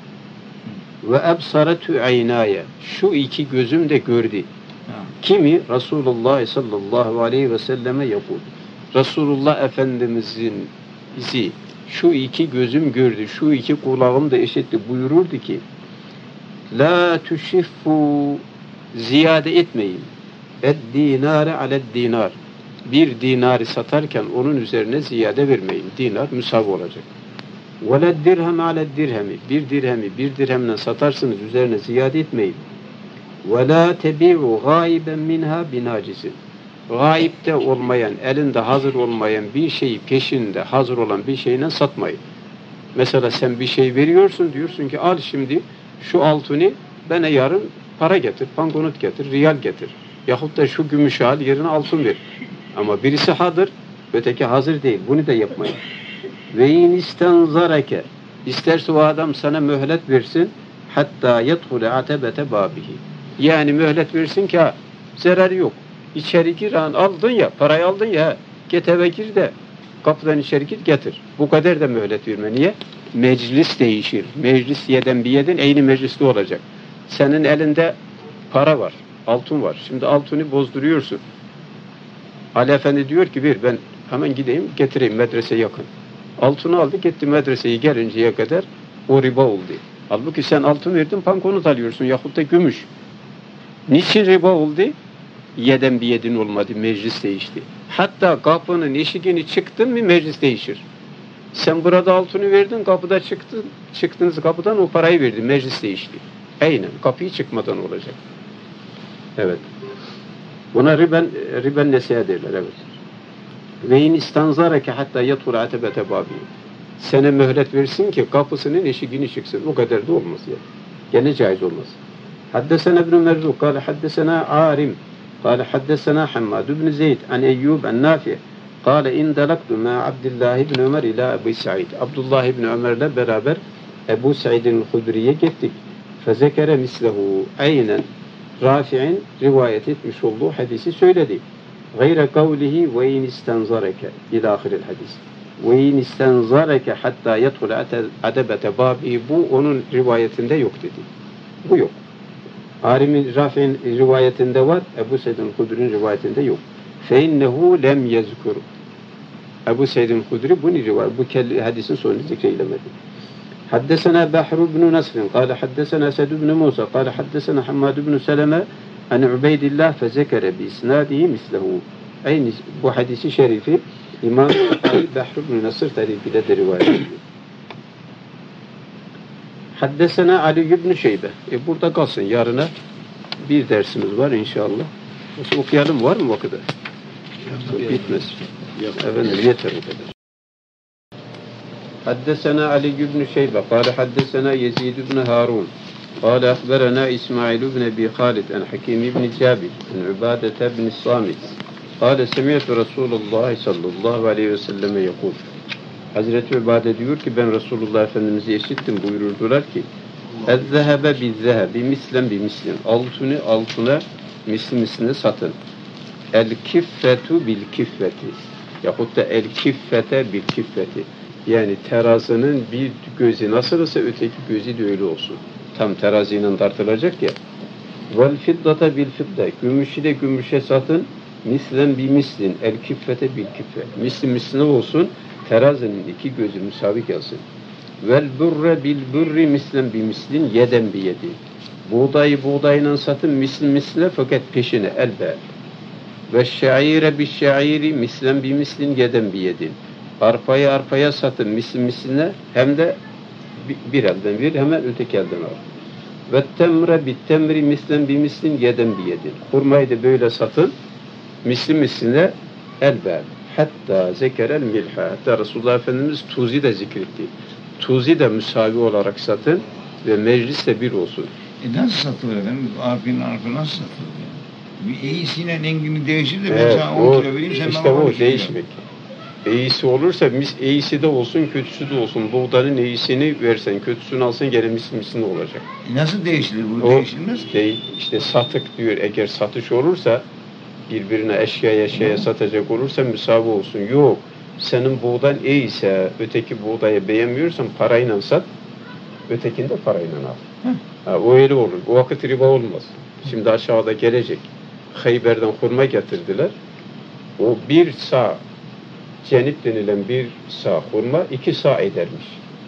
[SPEAKER 1] Ve ebsarethu aynaye şu 2 gözüm de gördü. Kimi? Resulullah sallallahu aleyhi ve selleme yapul. Resulullah Efendimizin bizi şu 2 gözüm gördü, şu 2 kulağım da işitti buyururdu ki La tuşiffu ziyade etmeyin. Dinare aled dinar. Bir dinarı satarken onun üzerine ziyade vermeyin. Dinar müsav olacak. وَلَا dirhem عَلَى dirhemi. Bir dirhemi bir dirhemle satarsınız üzerine ziyade etmeyin. وَلَا تَبِعُوا غَائِبًا مِنْهَا بِنَاجِسٍ Gaipte olmayan, elinde hazır olmayan bir şeyi peşinde hazır olan bir şeyle satmayın. Mesela sen bir şey veriyorsun, diyorsun ki al şimdi şu altını bana yarın para getir, banknot getir, riyal getir. Yahut da şu gümüşü al yerine altın ver. Ama birisi hazır, öteki hazır değil. Bunu da yapmayın. Ve in istanzareke isterse o adam sana mühlet versin hatta yedhule atebete babihi. Yani mühlet versin ki zararı yok. İçeri gir aldın ya, parayı aldın ya, git eve gir de kapıdan içeri gir getir. Bu kadar da mühlet verme. Niye? Meclis değişir. Meclis yeden bir yedin aynı mecliste olacak. Senin elinde para var, altın var. Şimdi altını bozduruyorsun. Ali Efendi diyor ki ben hemen gideyim getireyim medrese yakın. Altını aldı gitti medreseyi gelinceye kadar o riba oldu. Halbuki sen altın verdin banknot alıyorsun yahut da gümüş. Niçin riba oldu? Yeden bir yedin olmadı meclis değişti. Hatta kapının eşiğini çıktın mı meclis değişir. Sen burada altını verdin kapıda çıktınız kapıdan o parayı verdin meclis değişti. Aynen kapıyı çıkmadan olacak. Evet. Buna riben nesiye derler, evet. Ve in istanzareke hatta yatul atebete babi. Sana mühlet versin ki kapısının eşiğini çıksın. O kadar da olmaz yani. Gene caiz olmaz. Haddesena ibn Merzuk, kâle haddesena Arim, kâle haddesena Hammad ibn Zeyd, an Eyyub, an Nafi, kâle indelaktu ma Abdullah ibn Ömer ila Ebu Sa'id. Abdullah ibn Ömer'le beraber Ebu Sa'id'in Hudri'ye gittik. Fezekere mislehu aynen. Rafi'in rivayet etmiş olduğu hadisi söyledi. Gayre kavlihi ve in istanzareke ila ahiril hadis. Ve in istanzareke hatta yedhul adebete babi. Bu onun rivayetinde yok dedi. Bu yok. Arim'in Rafi'in rivayetinde var. Ebu Seyyid'in Hudri'nin rivayetinde yok. Fe innehu lem yezkur. Ebu Seyyid'in Hudri bunu rivayet. Bu hadisin sonunu zikreylemedi. حدثنا بحر بن نصر قال حدثنا سعد بن موسى قال حدثنا حماد بن سلمة عن عبيد الله فذكر بإسناده مثله. Aynı bu hadisi şerifi İmam Bahr ibn Nasr tarifiyle de rivayet ediyor. Haddesena Ali ibn Şeybe. Burada kalsın. Yarına bir dersimiz var inşallah. Nasıl okuyalım? Var mı o kadar? Bitmez. Efendim yeter o kadar. Haddesena Ali ibn Şeybe. Kâle haddesena Yezid ibn Harun. قال أخبرنا إسماعيل بن أبي خالد عن حكيم بن جابر عن عبادة بن الصامت قال سمعت رسول الله صلى الله عليه وسلم يقول Hazreti Übade diyor ki ben Resulullah Efendimiz'i işittim, buyururdular ki اَذَّهَبَ بِالذَّهَبِ مِسْلًا بِمِسْلٍ Altını altına misline satın. El-kiffetu bil-kiffeti yahut da el-kiffete bil-kiffeti yani terazinin bir gözü nasılsa öteki gözü de öyle olsun. Tam teraziyle tartılacak ya. Vel-fiddata bil-fidda gümüşü de gümüşe satın. Mislen bimislin el-kiffete bil-kiffet misline olsun. Terazinin iki gözü müsavi gelsin. Vel-burre bil-burri mislen bimislin yeden biyedi. Buğdayı buğdayla satın misle fakat peşine elbette. Ve şaire bi şairi mislen bi mislin yeden biyedin. Arpayı arpaya satın misline hem de bir elden bir hemen öteki elden al. Ve temre bi temri mislen bi mislin yeden biyedin. Hurmayı da böyle satın misline elbette. Hatta zekerel milha. Hatta Resulullah Efendimiz tuzi de zikretti. Tuzi de müsavi olarak satın ve meclis de bir olsun.
[SPEAKER 2] Nasıl satılır efendim? Arpinin arpı nasıl satılır? Bir iyisiyle engini değişir de ben sana 10 kilo vereyim sen
[SPEAKER 1] işte
[SPEAKER 2] bana 10
[SPEAKER 1] o
[SPEAKER 2] kilo.
[SPEAKER 1] değişmek. İyisi olursa iyisi de olsun, kötüsü de olsun. Buğdanın iyisini versen, kötüsünü alsan gene misli olacak.
[SPEAKER 2] Nasıl değişilir bu? Değişilmez ki.
[SPEAKER 1] Değil. İşte satık diyor. Eğer satış olursa birbirine eşyaya satacak olursa müsavi olsun. Yok. Senin buğdan iyiyse öteki buğdayı beğenmiyorsan parayla sat. Ötekini de parayla al. Ha, o öyle olur. O vakit riba olmaz. Şimdi aşağıda gelecek. Hayber'den hurma getirdiler. O bir sağ cenip denilen bir sağ hurma 2 sağ edermiş.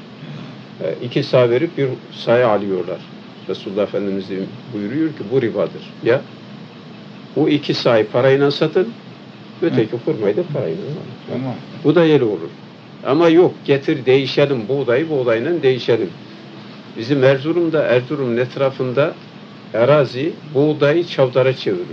[SPEAKER 1] 2 sağ verip bir sağı alıyorlar. Resulullah Efendimiz buyuruyor ki bu ribadır. Ya o 2 sağı parayla satın, öteki hurmayı da parayla alın.
[SPEAKER 2] Tamam.
[SPEAKER 1] Bu da yeri olur. Ama yok getir değişelim buğdayı buğdayla değişelim. Bizim Erzurum'un etrafında arazi buğdayı çavdara çevirir.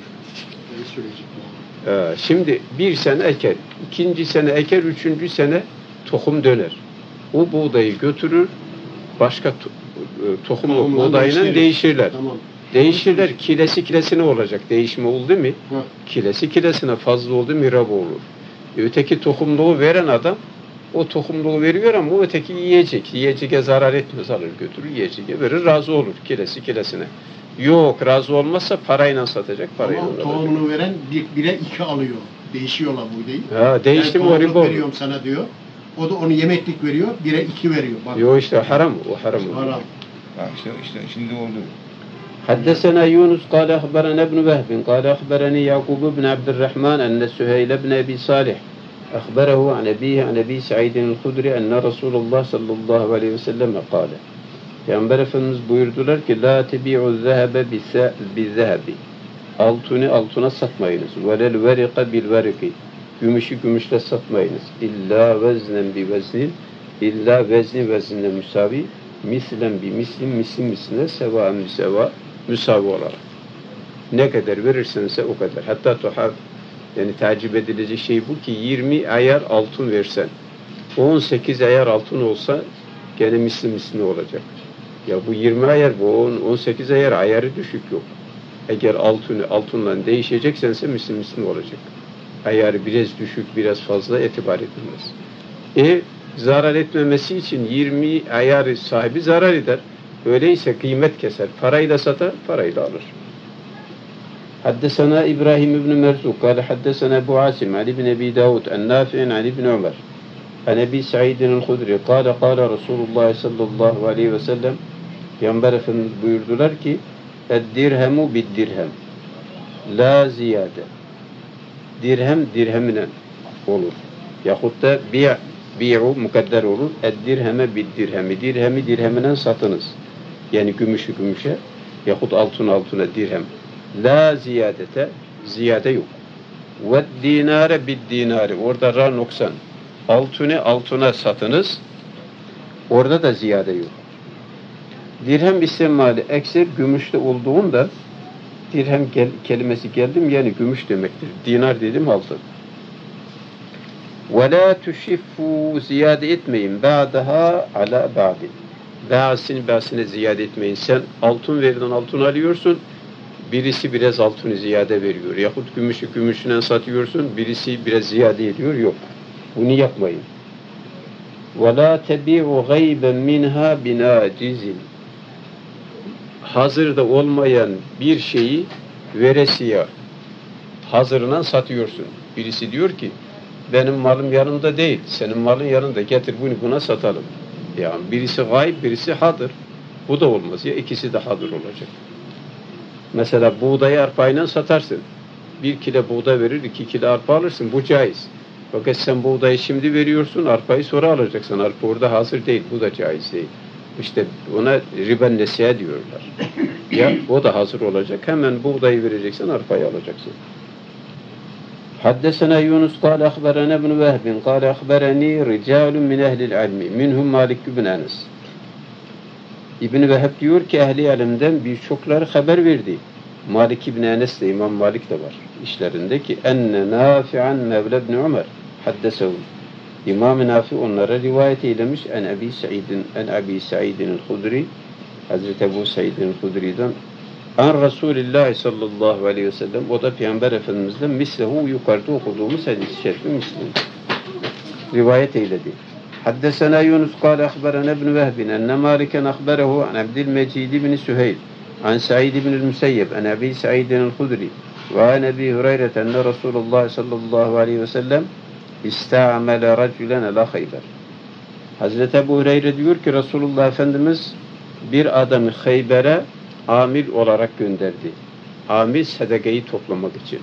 [SPEAKER 1] Şimdi bir sene eker, ikinci sene eker, üçüncü sene tohum döner. O buğdayı götürür, başka tohumlu buğdayla değişirler. Tamam. Değişirler, kilesi ne olacak? Değişme oldu mu? Kilesi kilesine fazla oldu mu riba olur. Öteki tohumluğu veren adam o tohumluğu veriyor ama o öteki yiyecek. Yiyeceğe zarar etmez, alır götürür, yiyeceğe verir, razı olur kilesine. Yok, razı olmazsa parayla satacak, parayla alacak.
[SPEAKER 3] Ama tohumunu veren 1'e 2 alıyor. Değişiyorlar buğdayı.
[SPEAKER 1] Ha, değişti mi o riba olur.
[SPEAKER 3] Veriyorum sana diyor. O da onu yemeklik veriyor, 1'e 2 veriyor.
[SPEAKER 1] Yok işte haram, o haram.
[SPEAKER 3] Haram.
[SPEAKER 2] Bak işte şimdi oldu.
[SPEAKER 1] حدثنا يونس قال أخبرنا ابن وهب قال أخبرني يعقوب بن عبد الرحمن أن سهيل بن أبي صالح أخبره عن أبيه عن أبي سعيد الخدري أن رسول الله صلى الله عليه وسلم قال Peygamber Efendimiz buyurdular ki la tebi'u zehebe bizehebi altını altına satmayınız velel verika bil veriki gümüşü gümüşle satmayınız illa veznen bi veznin illa vezni vezinle müsavi mislen bi mislim misline sevaen bi seva müsavi olarak ne kadar verirsense o kadar hatta tuhaf yani tacip edilecek şey bu ki 20 ayar altın versen 18 ayar altın olsa gene misli olacak. Ya bu 20 ayar, bu 18 ayarı düşük yok. Eğer altınla değişeceksense misli olacak. Ayarı biraz düşük, biraz fazla itibar edilmez. Zarar etmemesi için 20 ayarı sahibi zarar eder. Öyleyse kıymet keser. Parayla satar, parayla alır. Haddesena İbrahim ibn Merzuk, kâle haddesena Ebu Asim, Ali bin Ebi Davud, en-Nafi'in Ali bin Ömer. An Ebi Sa'idin el-Hudri, kâle Resulullah sallallahu aleyhi ve sellem, Peygamber Efendimiz buyurdular ki, "Ed-dirhemu bid-dirhem, la ziyade." Dirhem dirhemine olur. Yahut da bi'u mukadder olur. Ed-dirheme bid-dirhemi. Dirhemi dirhemine satınız. Yani gümüşü gümüşe yahut altına dirhem. La ziyadete, ziyade yok. Ve-dinare bid-dinari. Orada ra noksan. Altına satınız. Orada da ziyade yok. Dirhem istemali ekser gümüşte olduğunda dirhem kelimesi geldim yani gümüş demektir. Dinar dedim altın. Ve la tuşiffu ziyade etmeyin ba'daha ala ba'din. Ba'sine ziyade etmeyin. Sen altın verilen altın alıyorsun. Birisi biraz altını ziyade veriyor. Yahut gümüşü gümüşüne satıyorsun. Birisi biraz ziyade ediyor. Yok. Bunu yapmayın. وَلَا تَبِعُ غَيْبًا مِنْهَا بِنَاجِزٍ. Hazırda olmayan bir şeyi veresiye hazırından satıyorsun. Birisi diyor ki benim malım yanımda değil. Senin malın yanında. Getir bunu buna satalım. Yani birisi gayb, birisi hadır. Bu da olmaz. Ya ikisi de hadır olacak. Mesela buğdayı arpayla satarsın. 1 kilo buğday verir, 2 kilo arpa alırsın. Bu caiz. Fakat sen buğdayı şimdi veriyorsun, arpayı sonra alacaksın. Arpa orada hazır değil. Bu da caiz değil. İşte ona riben nesiye diyorlar. Ya o da hazır olacak. Hemen buğdayı vereceksin, arpayı alacaksın. Haddesena Yunus kâle ahberene ibn Vehbin kâle ahbereni ricalun min ehlil ilmi minhum Malik ibn Enes. İbn Vehb diyor ki ehli ilimden birçokları haber verdi. Malik ibn Enes de İmam Malik de var işlerinde ki enne Nafi'an Mevla ibn Ömer haddesehu. İmam-ı Nafi onlara rivayet eylemiş en Ebi Sa'idin el-Hudri Hazreti Ebu Sa'idin el-Hudri'den an Resulullah sallallahu aleyhi ve sellem o da Peygamber Efendimiz'den mislehu yukarıda okuduğumuz hadis-i şerifin misli rivayet eyledi. Haddesena Yunus kâle ahberene ibn Vehbin enne Maliken ahberehu an Abdülmecid ibn Süheyl an Sa'id ibn el-Museyyeb an Ebi Sa'idin el-Hudri ve an Ebi Hureyre enne Resulullah sallallahu aleyhi ve sellem İsta'amele racülen ala Khayber. Hazreti Ebu Hureyre diyor ki Resulullah Efendimiz bir adamı Khayber'e amil olarak gönderdi. Amil sedekeyi toplamak için.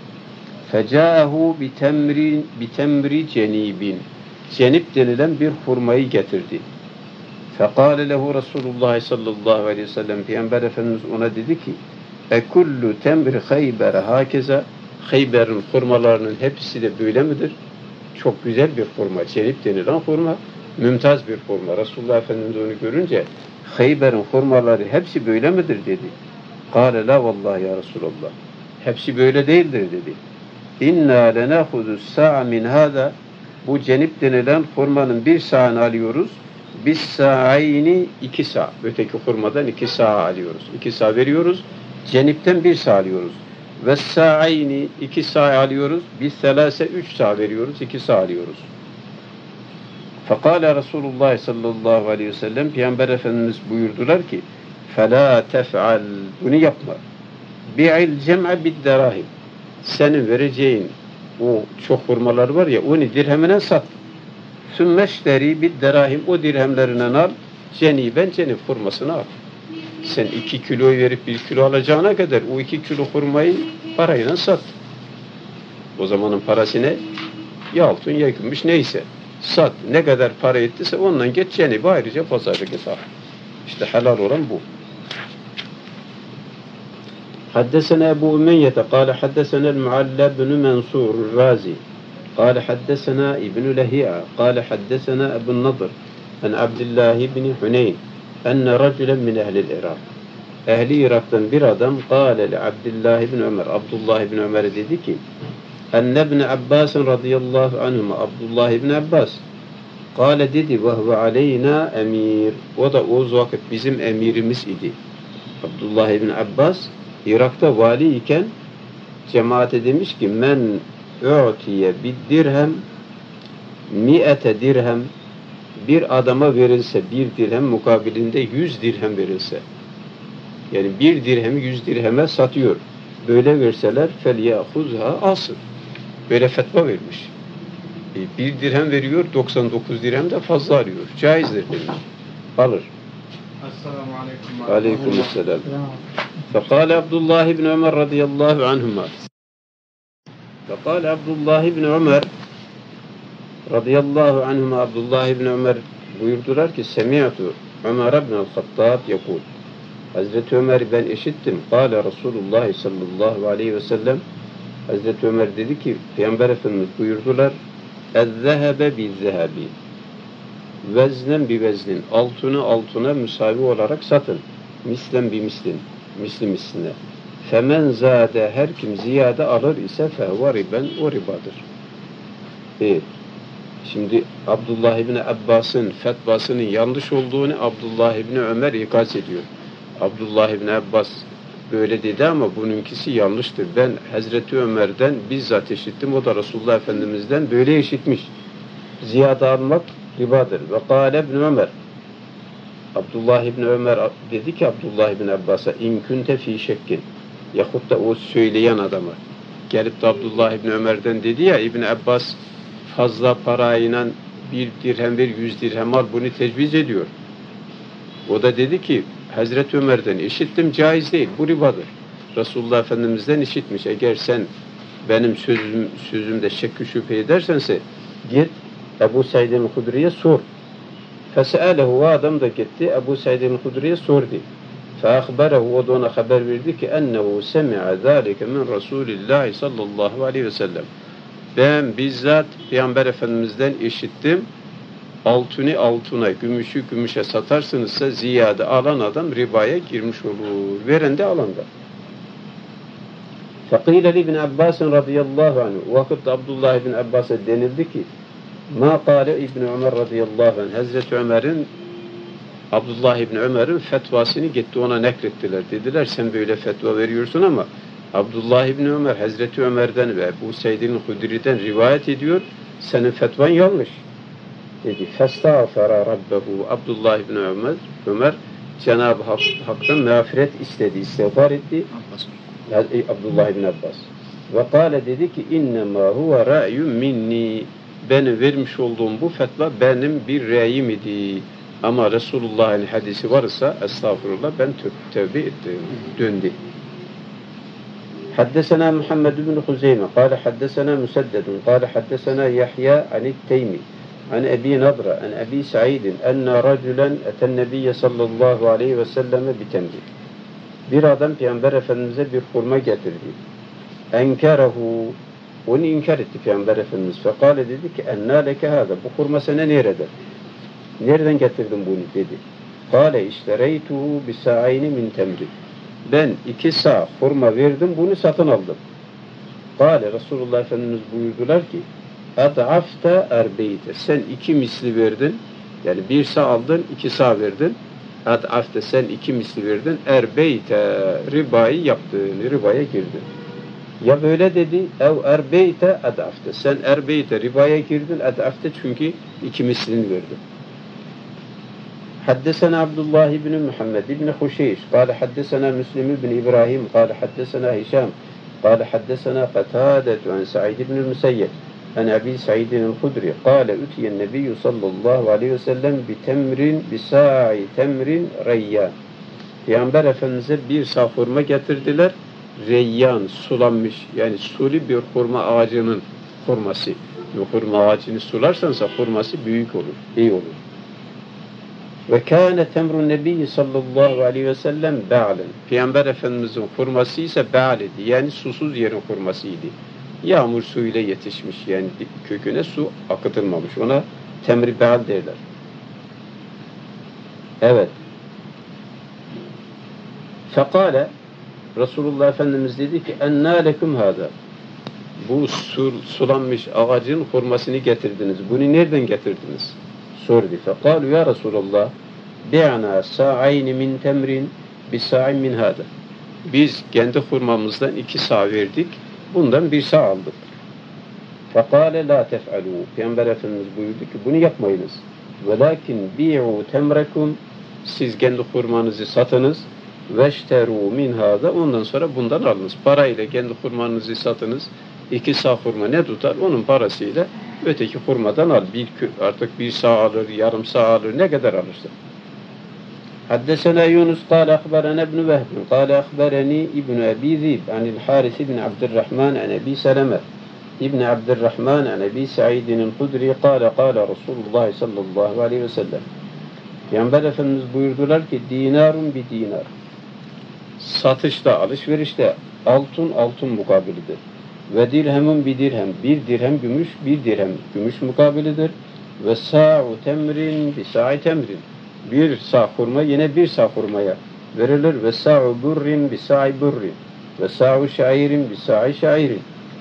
[SPEAKER 1] Feca'ahu bitemri cenibin. Cenip denilen bir hurmayı getirdi. Fekale lehu Resulullah sallallahu aleyhi ve sellem Peygamber Efendimiz ona dedi ki ekullu temri Khayber'e hakeza Khayber'in hurmalarının hepsi de böyle midir? Çok güzel bir hurma. Cenip denilen hurma. Mümtaz bir hurma. Resulullah Efendimiz onu görünce Khayber'in hurmaları hepsi böyle midir dedi. Kâle la vallahi ya Resulallah. Hepsi böyle değildir dedi. İnna lenâhudu sa'a min hâda. Bu cenip denilen hurmanın bir sağını alıyoruz. Biz sa'ayni 2 sağ. Öteki hurmadan 2 sağ alıyoruz. 2 sağ veriyoruz. Cenipten 1 sağ alıyoruz. Ve sa'ayni 2 sağ alıyoruz. Biz selase 3 sağ veriyoruz. 2 sağ alıyoruz. Fekale Resulullah sallallahu aleyhi ve sellem Peygamber Efendimiz buyurdular ki فَلَا تَفْعَلْ bunu yapma. بِعِلْ جَمْعَ بِالدَّرَاهِمْ senin vereceğin o çok hurmalar var ya onu dirhemine sat. ثُمَّشْتَرِي بِالدَّرَاهِمْ o dirhemlerinden al. Cenip hurmasını al. Sen 2 kiloyu verip 1 kilo alacağına kadar o 2 kilo hurmayı parayla sat. O zamanın parası ne? Ya altın ya gümüş neyse. Sat. Ne kadar para ettiyse ondan geç cenip ayrıca pazarlık et al. İşte helal olan bu. Haddesena Ebu Ümeyyete kâle haddesena el-Mualla bin Mansur Razi kâle haddesena İbn-i Lehi'a kâle haddesena Ebu Nadır en Abdullah bin Huneyn enne racülen min ehlil Irak. Ehli Irak'tan bir adam kâle li Abdullah bin Ömer Abdullah bin Ömer'e dedi ki enne ibn Abbas radıyallahu anhuma Abdullah ibn Abbas kâle dedi ve huve aleyna emir o da o vakit bizim emirimiz idi. Abdullah ibn Abbas Irak'ta vali iken cemaate demiş ki men u'tiye bid dirhem mi'ete dirhem bir adama verilse 1 dirhem mukabilinde 100 dirhem verilse yani 1 dirhemi 100 dirheme satıyor. Böyle verseler felyahuzha alsın. Böyle fetva vermiş. 1 dirhem veriyor 99 dirhem de fazla alıyor. Caizdir demiş. Alır.
[SPEAKER 3] Esselamu aleyküm.
[SPEAKER 1] Aleykümselam. Fekale Abdullah ibn Ömer radıyallahu anhuma. Fekale Abdullah ibn Ömer radıyallahu anhuma Abdullah ibn Ömer buyurdular ki Semi'tu Ömer ibn el-Hattab yakul. Hazreti Ömer ben işittim. Kale Resulullah sallallahu aleyhi ve sellem Hazreti Ömer dedi ki Peygamber Efendimiz buyurdular اَذَّهَبَ بِالذَّهَبِ veznen bir veznin, altını altına müsavi olarak satın. Mislen bir mislin, misli misline. Femen zade, her kim ziyade alır ise fehve riben, o ribadır. Evet. Şimdi Abdullah İbni Abbas'ın fetvasının yanlış olduğunu Abdullah İbni Ömer ikaz ediyor. Abdullah İbni Abbas böyle dedi ama bununkisi yanlıştır. Ben Hazreti Ömer'den bizzat işittim. O da Resulullah Efendimiz'den böyle işitmiş. Ziyade almak ribadır. Ve kâle İbni Ömer. Abdullah İbni Ömer dedi ki Abdullah İbni Abbas'a in kunte fî şekkin. Yahut da o söyleyen adama. Gelip de Abdullah İbni Ömer'den dedi ya İbni Abbas fazla parayla 1 dirhem ver 100 dirhem al bunu tecviz ediyor. O da dedi ki Hazreti Ömer'den işittim caiz değil bu ribadır. Resulullah Efendimiz'den işitmiş. Eğer sen benim sözümde şekki şüphe edersense git Ebu Said el-Hudri'ye sor. Fes'alehu, o adam da gitti Ebu Said el-Hudri'ye sordu. Feakberehu, o da ona haber verdi ki ennehu semi'a zâlike min Resulillahi sallallahu aleyhi ve sellem. Ben bizzat Peygamber Efendimiz'den işittim. Altını altına, gümüşü gümüşe satarsınızsa ziyade alan adam ribaya girmiş olur. Veren de alan da. Fekîle İbn Abbas radıyallahu anh. Vakit Abdullah İbn Abbas'a denildi ki ma kâle İbn Ömer radıyallahu anh. Hazreti Ömer'in Abdullah İbn Ömer'in fetvasını gitti ona naklettiler. Dediler sen böyle fetva veriyorsun ama Abdullah İbn Ömer Hazreti Ömer'den ve Ebu Said'in Hudri'den rivayet ediyor. Senin fetvan yanlış. Dedi. Festağfara rabbehu. Abdullah İbn Ömer Cenab-ı Hak'tan mağfiret istedi, istiğfar etti. Abdullah İbn Abbas. Ve kâle dedi ki innema huve ra'yun minni. Benim vermiş olduğum bu fetva benim bir reyim idi. Ama Resulullah'ın hadisi varsa estağfurullah ben tövbe ettim. Döndü. حدثنا محمد بن خزيمة قال حدثنا مسدد قال حدثنا يحيى عن التيمي عن أبي نضرة عن أبي سعيد أن رجلا أتى النبي صلى الله عليه وسلم بتمر. Bir adam Peygamber Efendimiz'e bir hurma getirdi. Enkerehu, onu inkar etti Peygamber Efendimiz. Fekale dedi ki ennâ leke hâda, bu hurma sana nerede? Nereden getirdin bunu dedi. Kale iştereytuhu bisa'ayni min temri. Ben 2 sağ hurma verdim, bunu satın aldım. Kale Resulullah Efendimiz buyurdular ki ad'afte erbeyte. Sen 2 misli verdin. Yani 1 sağ aldın, 2 sağ verdin. Ad'afte sen 2 misli verdin. Erbeyte ribayı yaptın, ribaya girdin. Ya böyle dedi, ev erbeyte ad'afte. Sen erbeyte ribaya girdin, ad'afte çünkü 2 mislini verdin. حدثنا عبد الله بن محمد بن خشيش قال حدثنا مسلم بن إبراهيم قال حدثنا هشام قال حدثنا قتادة عن سعيد بن المسيب عن أبي سعيد الخدري قال أتي النبي صلى الله عليه وسلم بتمر بساع تمر ريان. Peygamber Efendimiz'e bir sağ hurma getirdiler. Reyyan, sulanmış, yani sulu bir hurma ağacının hurması. Hurma ağacını sularsansa hurması büyük olur, iyi olur. Ve kâne temrun nebiyyi sallallahu aleyhi ve sellem ba'len. Peygamber Efendimiz'in hurması ise ba'l idi. Yani susuz yerin hurmasıydı. Yağmur suyuyla yetişmiş. Yani köküne su akıtılmamış. Ona temri ba'l derler. Evet. Fekâle Resulullah Efendimiz dedi ki ennâ lekum hâdâ. Bu sulanmış ağacın hurmasını getirdiniz. Bunu nereden getirdiniz? Sordu. Fekalu ya Resulallah bi'ana sa'ayni min temrin bi sa'in min hâdâ. Biz kendi hurmamızdan 2 sağ verdik. Bundan 1 sağ aldık. Fekale la tef'alû. Peygamber Efendimiz buyurdu ki bunu yapmayınız. Velakin bi'u temrekum. Siz kendi hurmanızı satınız. Veşterû min hâdâ. Ondan sonra bundan alınız. Parayla kendi hurmanızı satınız. 2 sağ hurma ne tutar? Onun parasıyla öteki hurmadan al. Artık 1 sağ alır, yarım sağ alır. Ne kadar alırsa. Haddesena Yunus kâle akberena ibn Vehb kâle akbereni ibn Ebi Zib anil Haris ibn Abdurrahman an Ebi Seleme ibn Abdurrahman an Ebi Sa'idin el-Hudri kâle Resulullah sallallahu aleyhi ve sellem. Peygamber Efendimiz buyurdular ki dinarun bi dinar. Satışta, alışverişte altın mukabilidir. Ve dirhemun bi dirhem. 1 dirhem gümüş, 1 dirhem gümüş mukabilidir. Ve sa'u temrin bi sa'i temrin. Bir sağ hurma yine bir sağ hurmaya verilir. Ve sa'u burrin bi sa'i burrin. Ve sa'u şairin bi sa'i şairin.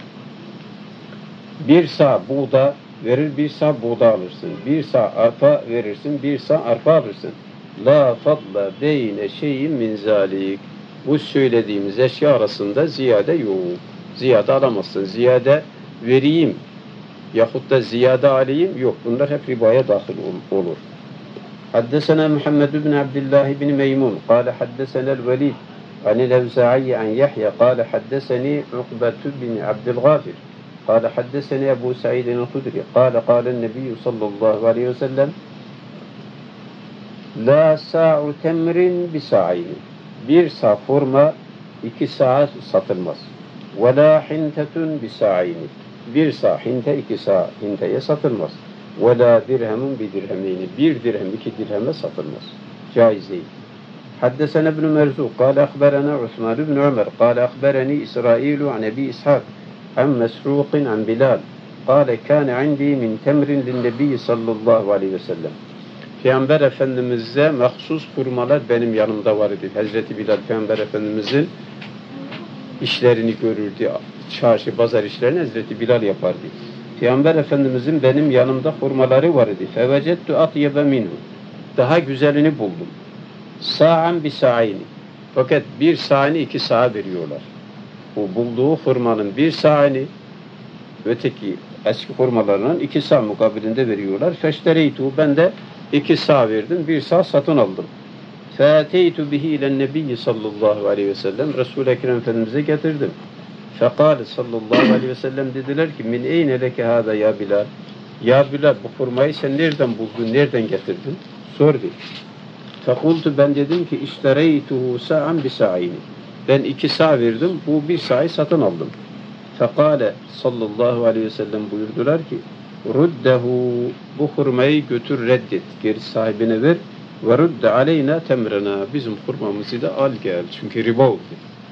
[SPEAKER 1] Bir sağ buğda verir, bir sağ buğda alırsın. Bir sağ arpa verirsin, bir sağ arpa alırsın. La fadla beyne şeyin min zalik. Bu söylediğimiz eşya arasında ziyade yok. Ziyade alamazsın. Ziyade vereyim yahut da ziyade alayım yok. Bunlar hep ribaya dahil olur. Haddesena Muhammed bin Abdullah bin Meymun. Kale haddesena el-Velid. Anil Evza'i an Yahya. Kale haddeseni Ukbetu bin Abdülgafir. قال حدثني أبو سعيد الخدري قال النبي صلى الله عليه وسلم لا ساع تمر بساعين. Bir sağ hurma 2 saat satılmaz. Ve la hintetun bisa'ini. Bir sağ hinte 2 sağ hinteye satılmaz. Ve la dirhemun bi dirhemeyni. Bir dirhem 2 dirheme satılmaz. Caiz değil. Haddesena ibn Merzuk. Kale akberena Osman ibn Ömer. Kale akbereni İsrailu an Ebi İshak. عن مسروق عن بلال قال كان عندي من تمر للنبي sallallahu aleyhi ve sellem. Peygamber Efendimiz'e mahsus hurmalar benim yanımda var idi. Hazreti Bilal Peygamber Efendimiz'in işlerini görürdü. Çarşı, pazar işlerini Hazreti Bilal yapardı. Peygamber Efendimiz'in benim yanımda hurmaları var idi. Fevecettu atyebe minhu. Daha güzelini buldum. Sa'an bi sa'ini. Fakat bir sa'ini 2 sağa veriyorlar. Bu bulduğu hurmanın bir sa'ini öteki eski hurmalarının 2 sağ mukabilinde veriyorlar. Feştereytu, ben de 2 sağ verdim, 1 sağ satın aldım. Feteytu bihi ilen nebiyyi sallallahu aleyhi ve sellem. Resul-i Ekrem Efendimiz'e getirdim. Fekale sallallahu aleyhi ve sellem, dediler ki min eyne leke hâda ya Bilal. Ya Bilal, bu hurmayı sen nereden buldun, nereden getirdin? Sordu. Fekultu, ben dedim ki iştereytuhu sa'an bi sa'ini. Ben 2 sağ verdim, bu 1 sağı satın aldım. Fekale sallallahu aleyhi ve sellem buyurdular ki ruddehu, bu hurmayı götür reddet, geri sahibine ver ve rudde aleyna temrena, bizim hurmamızı da al gel, çünkü riba oldu.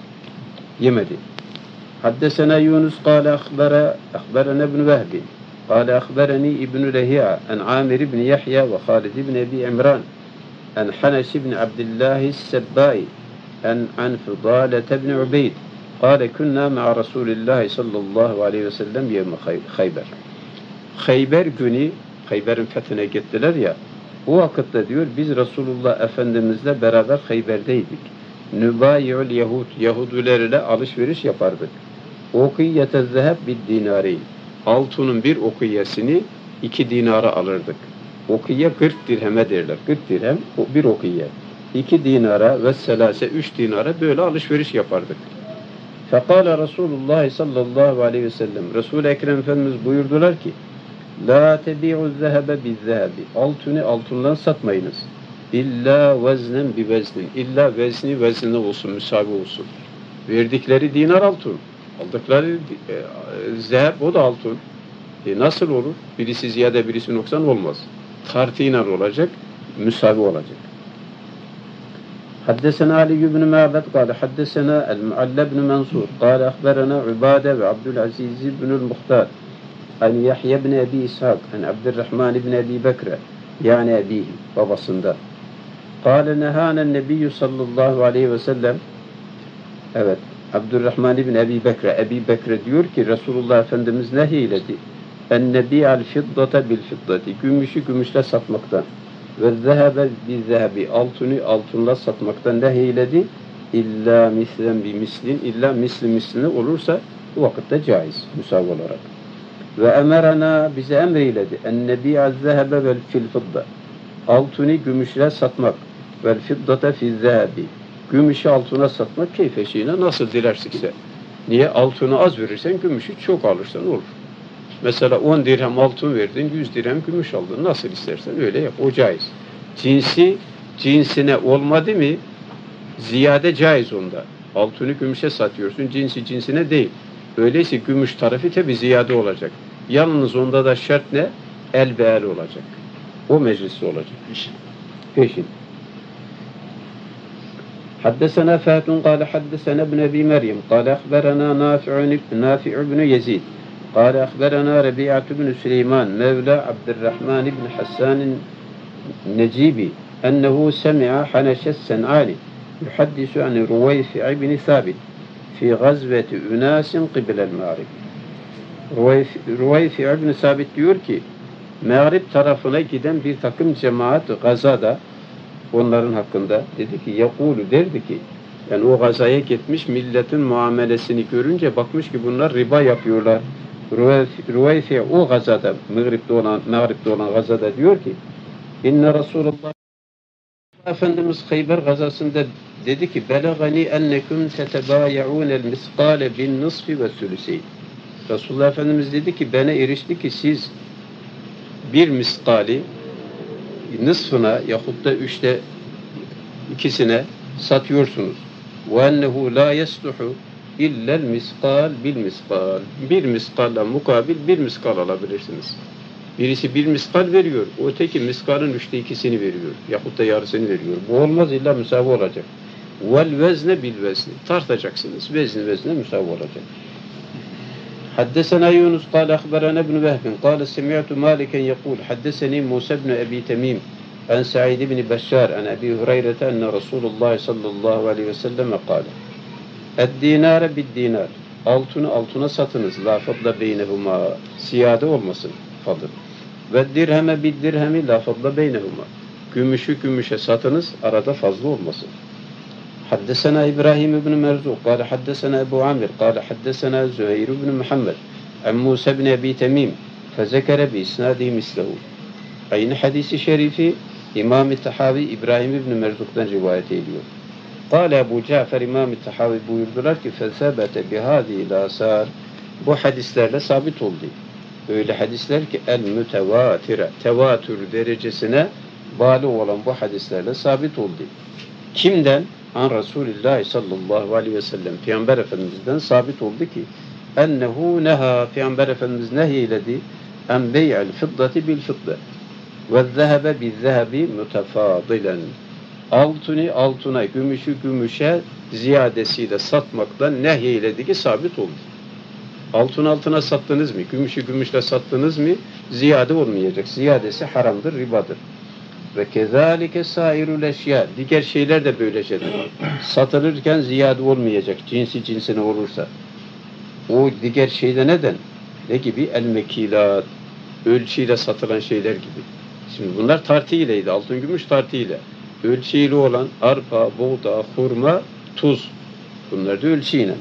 [SPEAKER 1] Yemedi. Haddesena Yunus kâle ahberena ibn Vehbi kâle ahbereni ibn Lehi'a en Amir ibn Yahya ve Halid ibn Ebi İmran en Hanes ibn Abdullah Sebbai عن فضالة بن عبيد قال كنا مع رسول الله صلى الله عليه وسلم يوم خيبر. Khayber günü, Khayber'in fethine gittiler ya, o vakitte diyor biz Resulullah Efendimizle beraber Khayber'deydik. Nübayi'ül Yahud, Yahudilerle alışveriş yapardık. Okiyete zeheb bir dinari. Altının bir okiyesini 2 dinara alırdık. Okiye 40 dirheme derler. 40 dirhem bir okiye. 2 dinara ve selase 3 dinara böyle alışveriş yapardık. Fekale Resulullah sallallahu aleyhi ve sellem. Resul-i Ekrem Efendimiz buyurdular ki la tebi'u zehebe bizzehebi. Altını altından satmayınız. İlla veznen bi veznin. İlla vezni veznine olsun, müsavi olsun. Verdikleri dinar altın. Aldıkları zeheb, o da altın. Nasıl olur? Birisi ziyade birisi noksan olmaz. Tartıyla olacak, müsavi olacak. حدثنا علي بن معبد قال حدثنا المعلى بن منصور قال أخبرنا عبادة وعبد العزيز بن المختار عن يحيى بن أبي إسحاق عن عبد الرحمن بن أبي بكر يعني أبيه babasında قال نهانا النبي صلى الله عليه وسلم. Evet, Abdurrahman ibn Ebi Bekre, Ebi Bekre diyor ki Resulullah Efendimiz nehyiledi. En nebi'al fiddata bil fiddati, gümüşü gümüşle satmaktan ve zehebe bi zehebi, altını altınla satmaktan nehyiledi. İlla mislen bi mislin, illa misli misline olursa bu vakitte caiz, müsav olarak. Ve emerana, bize emreyledi. En nebi'al zehebe vel fil fidda, altını gümüşle satmak, vel fiddata fi zehebi, gümüşü altına satmak keyfeşiğine nasıl dilersikse. Niye? Altını az verirsen gümüşü çok alırsan olur. Mesela 10 dirhem altın verdin, 100 dirhem gümüş aldın. Nasıl istersen öyle yap. O caiz. Cinsi cinsine olmadı mı ziyade caiz onda. Altını gümüşe satıyorsun, cinsi cinsine değil. Öyleyse gümüş tarafı tabi ziyade olacak. Yalnız onda da şart ne? El be el olacak. O meclisi olacak. Peşin. حدثنا فات قال حدثنا ابن أبي مريم قال أخبرنا نافع بن يزيد قال أخبرنا ربيعة بن سليمان مولى عبد الرحمن بن حسان النجيبي أنه سمع حنش السنعاني يحدث عن رويفع بن ثابت في غزوة أناس قبل المغرب. Ruveyfi ibn Sabit diyor ki, Mağrib tarafına giden bir takım cemaat gazada, onların hakkında dedi ki, yakulu derdi ki, yani o gazaya gitmiş milletin muamelesini görünce bakmış ki bunlar riba yapıyorlar. Ruveyfi o gazada, Mağrib'de olan gazada diyor ki, İnne Resulullah Efendimiz Khayber gazasında dedi ki, belagani ennekum tetebayi'unel miskale bin nisfi ve sülüseyn. Resulullah Efendimiz dedi ki, bana erişti ki siz bir miskali nısfına yahut da üçte ikisine satıyorsunuz. وَاَنَّهُ لَا يَسْلُحُ اِلَّا الْمِسْقَالِ بِالْمِسْقَالِ Bir miskalla mukabil bir miskal alabilirsiniz. Birisi bir miskal veriyor, öteki miskalın üçte ikisini veriyor. Yahut da yarısını veriyor. Bu olmaz, illa müsavi olacak. وَالْوَزْنَ بِالْوَزْنِ Tartacaksınız, vezne müsavi olacak. حدثنا يونس قال أخبرنا ابن وهب قال سمعت مالكا يقول حدثني موسى بن أبي تميم عن سعيد بن بشار عن أبي هريرة أن رسول الله صلى الله عليه وسلم قال الدينار بالدينار altına satınız la fadla beynehuma siyade olmasın fadıl ve dirheme bil dirhemi la fadla beynehuma gümüşü gümüşe satınız arada fazla olmasın. حدثنا إبراهيم بن مرزوق قال حدثنا أبو عامر قال حدثنا زهير بن محمد عن موسى بن أبي تميم فذكر بإسناده مثله. Aynı hadisi şerifi İmam-ı Tahavi İbrahim ibn Merzuk'tan rivayet ediyor. قال Ebu Cafer İmam-ı Tahavi buyurdular ki فَثَبَتَ بِهَذِي الْآثَارِ Bu hadislerle sabit oldu. Öyle hadisler ki el-mütevatire tevatür derecesine bağlı olan bu hadislerle sabit oldu. Kimden? An Resulullah sallallahu aleyhi ve sellem Peygamber Efendimiz'den sabit oldu ki ennehu neha Peygamber Efendimiz nehyeledi en bey'el fiddati bil fidda ve zehebe bil zehebi mütefadilen altına gümüşü gümüşe ziyadesiyle satmaktan nehyeledi ki sabit oldu. Altına sattınız mı? Gümüşü gümüşle sattınız mı? Ziyade olmayacak. Ziyadesi haramdır, ribadır. Ve kezalike sairul eşya diğer şeyler de böyledir. Satılırken ziyade olmayacak. Cinsi cinsine olursa. O diğer şeyde neden? Ne gibi? El mekilat. Ölçüyle satılan şeyler gibi. Şimdi bunlar tartıyle'ydi. Altın gümüş tartıyla. Ölçüyle olan arpa, buğda, hurma, tuz. Bunlar da ölçüyle.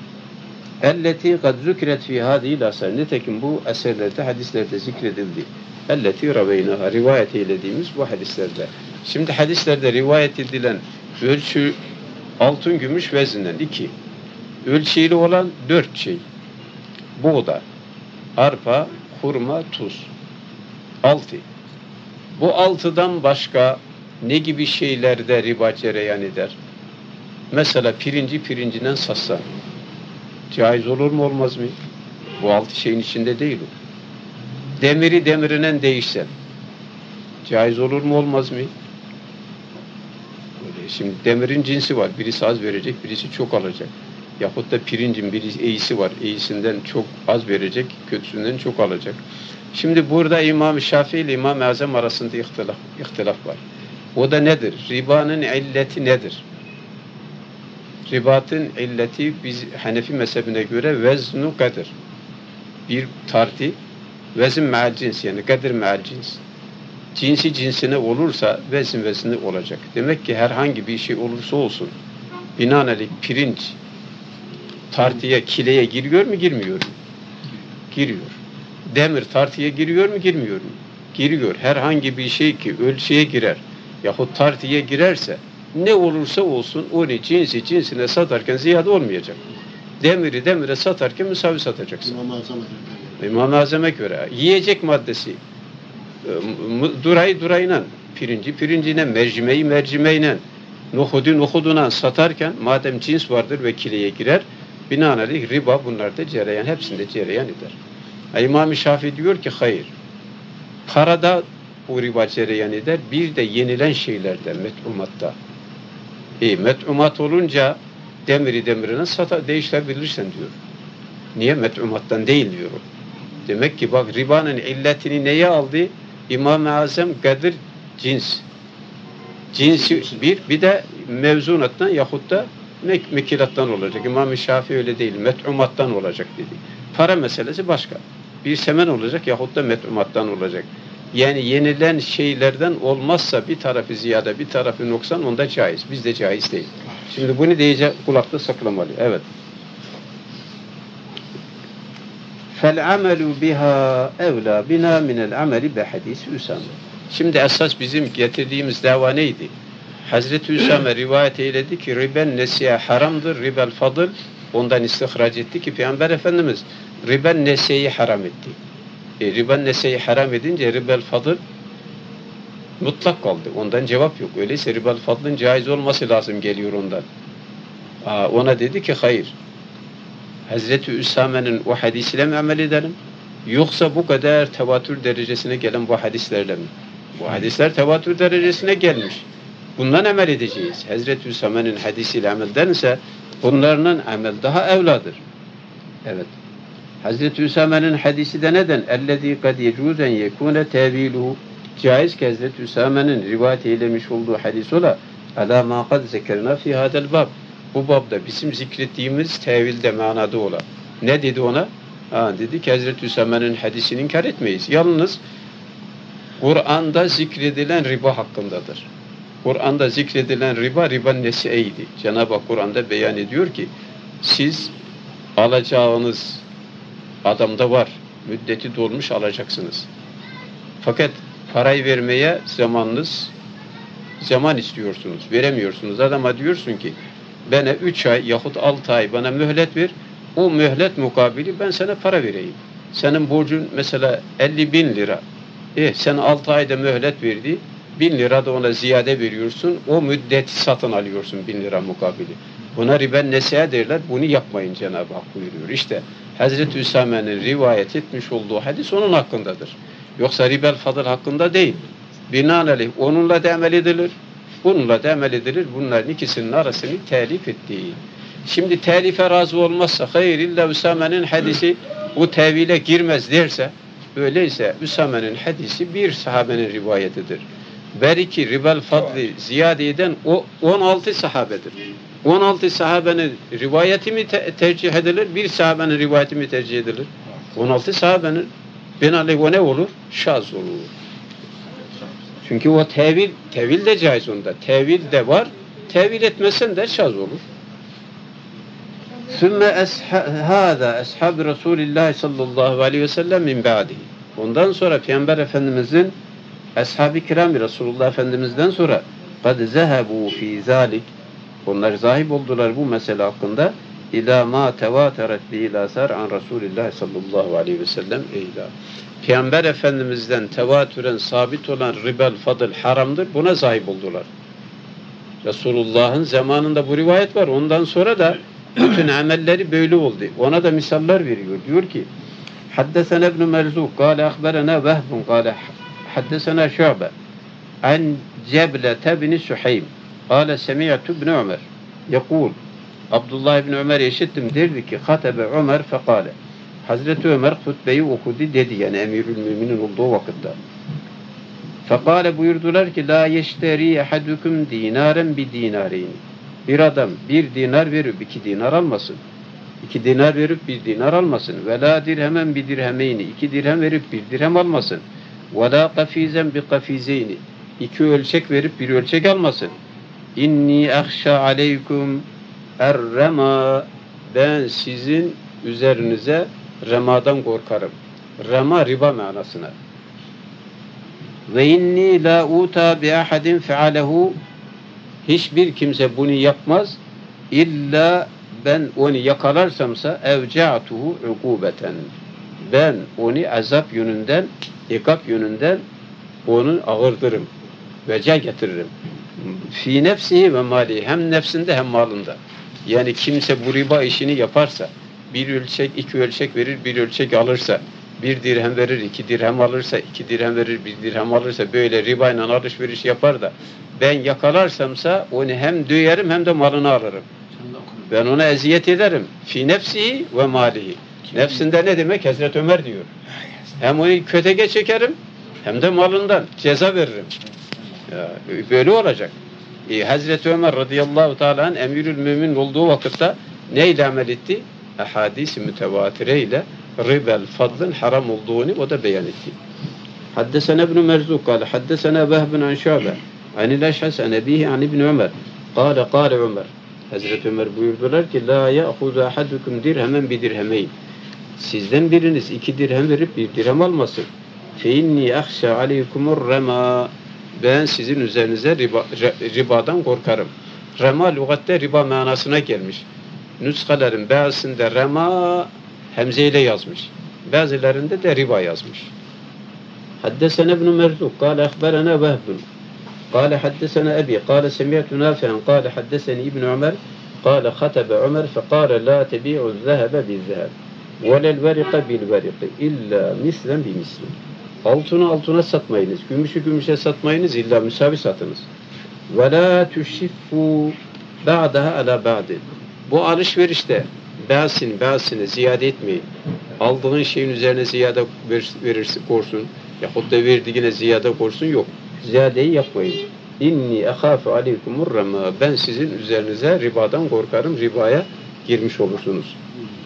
[SPEAKER 1] Elleti kad zükret fi hadihi asar. Nitekim bu eserlerde, hadislerde zikredildi. Elleti raveynaha rivayet eylediğimiz bu hadislerde. Şimdi hadislerde rivayet edilen ölçü altın, gümüş vezinden 2. Ölçüyle olan 4 şey. Buğda, arpa, hurma, tuz. 6. Bu 6'dan başka ne gibi şeylerde riba cereyan eder? Mesela pirincinden satsa. Caiz olur mu olmaz mı? Bu 6 şeyin içinde değil o. Demirinden değişsen. Caiz olur mu olmaz mı? Şimdi demirin cinsi var. Birisi az verecek, birisi çok alacak. Yahut da pirincin birisi iyisi var. İyisinden çok az verecek, kötüsünden çok alacak. Şimdi burada İmam-ı Şafii ile İmam-ı Azam arasında ihtilaf var. O da nedir? Ribanın illeti nedir? Ribatın illeti biz Hanefi mezhebine göre veznu kadir. Bir tarti vezin me'al cins yani kadir me'al cins. Cinsi cinsine olursa vezin olacak. Demek ki herhangi bir şey olursa olsun binaenaleyh pirinç tartıya, kileye giriyor mu girmiyor mu? Giriyor. Demir tartıya giriyor mu girmiyor mu? Giriyor. Herhangi bir şey ki ölçüye girer yahut tartıya girerse ne olursa olsun onu cinsine satarken ziyade olmayacak. Demire satarken müsavi satacaksın. İmam-ı Azam'a göre yiyecek maddesi durayla pirincine, mercimeğine, nohuduna satarken madem cins vardır ve kileye girer, binaenaleyh riba bunlarda cereyan, hepsinde cereyan eder. İmam-ı Şafii diyor ki hayır. Parada bu riba cereyan eder. Bir de yenilen şeylerde, met'umatta. Met'umat olunca demirine değiştirebilirsen diyor. Niye? Met'umattan değil diyor o. Demek ki bak ribanın illetini neye aldı? İmam-ı Azam Kadir cins. Cinsi bir de mevzunattan yahut da mekilattan olacak. İmam-ı Şafii öyle değil. Met'umattan olacak dedi. Para meselesi başka. Bir semen olacak yahut da met'umattan olacak. Yani yenilen şeylerden olmazsa bir tarafı ziyade bir tarafı noksan onda caiz. Bizde caiz değil. Şimdi bunu diyecek kulakta saklamalı. Evet. فَالْعَمَلُ بِهَا اَوْلَى بِنَا مِنَ الْعَمَلِ بِحَدِيثِ Üsame. Şimdi esas bizim getirdiğimiz dava neydi? Hazreti Üsame rivayet eyledi ki riben nesiye haramdır, ribel fadıl ondan istihraç etti ki Peygamber Efendimiz riben nesiyeyi haram etti. Riben nesiyeyi haram edince ribel fadıl mutlak kaldı. Ondan cevap yok. Öyleyse ribel fadlın caiz olması lazım geliyor ondan. Ona dedi ki hayır. Hazreti Üsame'nin o hadisiyle mi amel edelim? Yoksa bu kadar tevatür derecesine gelen bu hadislerle mi? Bu hadisler tevatür derecesine gelmiş. Bundan amel edeceğiz. Hazreti Üsame'nin hadisiyle ameldense bunlardan amel daha evladır. Evet. Hazreti Üsame'nin hadisi de neden? اَلَّذ۪ي قَدْ يَجُوزًا يَكُونَ تَاو۪يلُهُ Caiz ki Hazreti Üsame'nin rivayet eylemiş olduğu hadis ola عَلَى مَا قَدْ ذَكَرْنَا فِي هَذَا الْبَابِ Bu babda bizim zikrettiğimiz tevilde manada ola. Ne dedi ona? Dedi ki Hazreti Üsame'nin hadisini inkar etmeyiz. Yalnız Kur'an'da zikredilen riba hakkındadır. Kur'an'da zikredilen ribanın nesiyeydi. Cenab-ı Hak Kur'an'da beyan ediyor ki siz alacağınız adamda var. Müddeti dolmuş alacaksınız. Fakat parayı vermeye zaman istiyorsunuz. Veremiyorsunuz. Adama diyorsun ki bana 3 ay yahut 6 ay bana mühlet ver. O mühlet mukabili ben sana para vereyim. Senin borcun mesela 50.000 lira. Sen 6 ayda mühlet verdi. 1.000 lira da ona ziyade veriyorsun. O müddeti satın alıyorsun 1.000 lira mukabili. Buna riben nesiye derler. Bunu yapmayın Cenab-ı Hak buyuruyor. İşte Hazreti Üsame'nin rivayet etmiş olduğu hadis onun hakkındadır. Yoksa ribel fadıl hakkında değil. Binaenaleyh onunla da amel edilir. Bununla da amel edilir. Bunların ikisinin arasını telif ettiği. Şimdi telife razı olmazsa hayır illa Üsame'nin hadisi bu tevile girmez derse öyleyse Üsame'nin hadisi bir sahabenin rivayetidir. Belki ribel fadli ziyade eden o 16 sahabedir. 16 sahabenin rivayeti mi tercih edilir? Bir sahabenin rivayeti mi tercih edilir? 16 sahabenin binaenaleyh o ne olur? Şaz olur. Çünkü o tevil de caiz onda. Tevil de var. Tevil etmesen de şaz olur. Sümme hâzâ ashab-ı Resulillah sallallahu aleyhi ve sellem min ba'dihi. Ondan sonra Peygamber Efendimizin ashab-ı kiram Resulullah Efendimiz'den sonra kad zehebu fi zalik onlar zahib oldular bu mesele hakkında ila ma tevateret bi'l asar an Resulillah sallallahu aleyhi ve sellem eyla. Peygamber Efendimiz'den tevatüren sabit olan ribel fadıl haramdır. Buna zahib oldular. Resulullah'ın zamanında bu rivayet var. Ondan sonra da bütün amelleri böyle oldu. Ona da misaller veriyor. Diyor ki Haddesena ibn Merzuk kâle ahberena Vehbun kâle haddesena Şu'be an Ceblete bin Süheym kâle semi'tu ibn Ömer yekûl Abdullah ibn Ömer işittim derdi ki hatebe Ömer fekâle Hazreti Ömer hutbeyi okudu dedi yani emirül müminin olduğu vakitte. Fekâle buyurdular ki la yeşteri ahadukum dinaren bi dinareyni. Bir adam bir dinar verip 2 dinar almasın. 2 dinar verip 1 dinar almasın. Ve la dirhemen bi dirhemeyni. 2 dirhem verip 1 dirhem almasın. Ve la kafizen bi kafizeyni. 2 ölçek verip 1 ölçek almasın. İnni ahşa aleykum er-rema. Ben sizin üzerinize remadan korkarım. Rema riba manasına. Ve inni la uta bi ahadin fealehu. Hiçbir kimse bunu yapmaz. İlla ben onu yakalarsamsa evca'tuhu ukubeten. Ben onu azap yönünden, ikab yönünden onu ağırdırım. Veca getiririm. Fi nefsihi ve mali. Hem nefsinde hem malında. Yani kimse bu riba işini yaparsa, 1 ölçek, 2 ölçek verir, 1 ölçek alırsa, 1 dirhem verir, 2 dirhem alırsa, 2 dirhem verir, 1 dirhem alırsa böyle ribayla alışveriş yapar da ben yakalarsamsa onu hem döyerim hem de malını alırım. Ben ona eziyet ederim. Fi nefsihi ve malihi. Nefsinde ne demek? Hazreti Ömer diyor. Hem onu kötege çekerim hem de malından ceza veririm. Ya, böyle olacak. Hazreti Ömer radıyallahu teala emirül mümin olduğu vakitte neyle amel etti? Ahadis-i mütevatire ile ribel fadlın haram olduğunu o da beyan etti. Haddesena ibn Merzuk kâle haddesena Vehbun an Şâbe anil Eş'as an ebihi an ibn Ömer kâle Ömer Hazreti Ömer buyurdular ki la ya'huzu ahadukum dirhemen bi dirhemeyn sizden biriniz 2 dirhem verip 1 dirhem almasın. Fe inni ahşa aleykumur rema ben sizin üzerinize ribadan korkarım. Rema lügatte riba manasına gelmiş. Nüskaların bazısında rema hemzeyle yazmış. Bazılarında da riba yazmış. Haddesena ibn Merzuk kâle ehberena Vehbun kâle haddesena ebi kâle semi'tu Nafi'an kâle haddeseni İbn Ömer kâle hatebe Ömer fekâle la tebi'u zehebe bizzeheb velel verika bil veriki illa mislen bi mislen. Altını altına satmayınız, gümüşü gümüşe satmayınız, illa müsavi satınız. Ve la tuşiffu ba'daha ala ba'din. Bu alışverişte bazısını ziyade etmeyin. Aldığın şeyin üzerine ziyade verirsin, korsun. Yahut da verdiğine ziyade korsun yok. Ziyadeyi yapmayın. İnni ehâfu aleykumur rema. Ben sizin üzerinize ribadan korkarım. Ribaya girmiş olursunuz.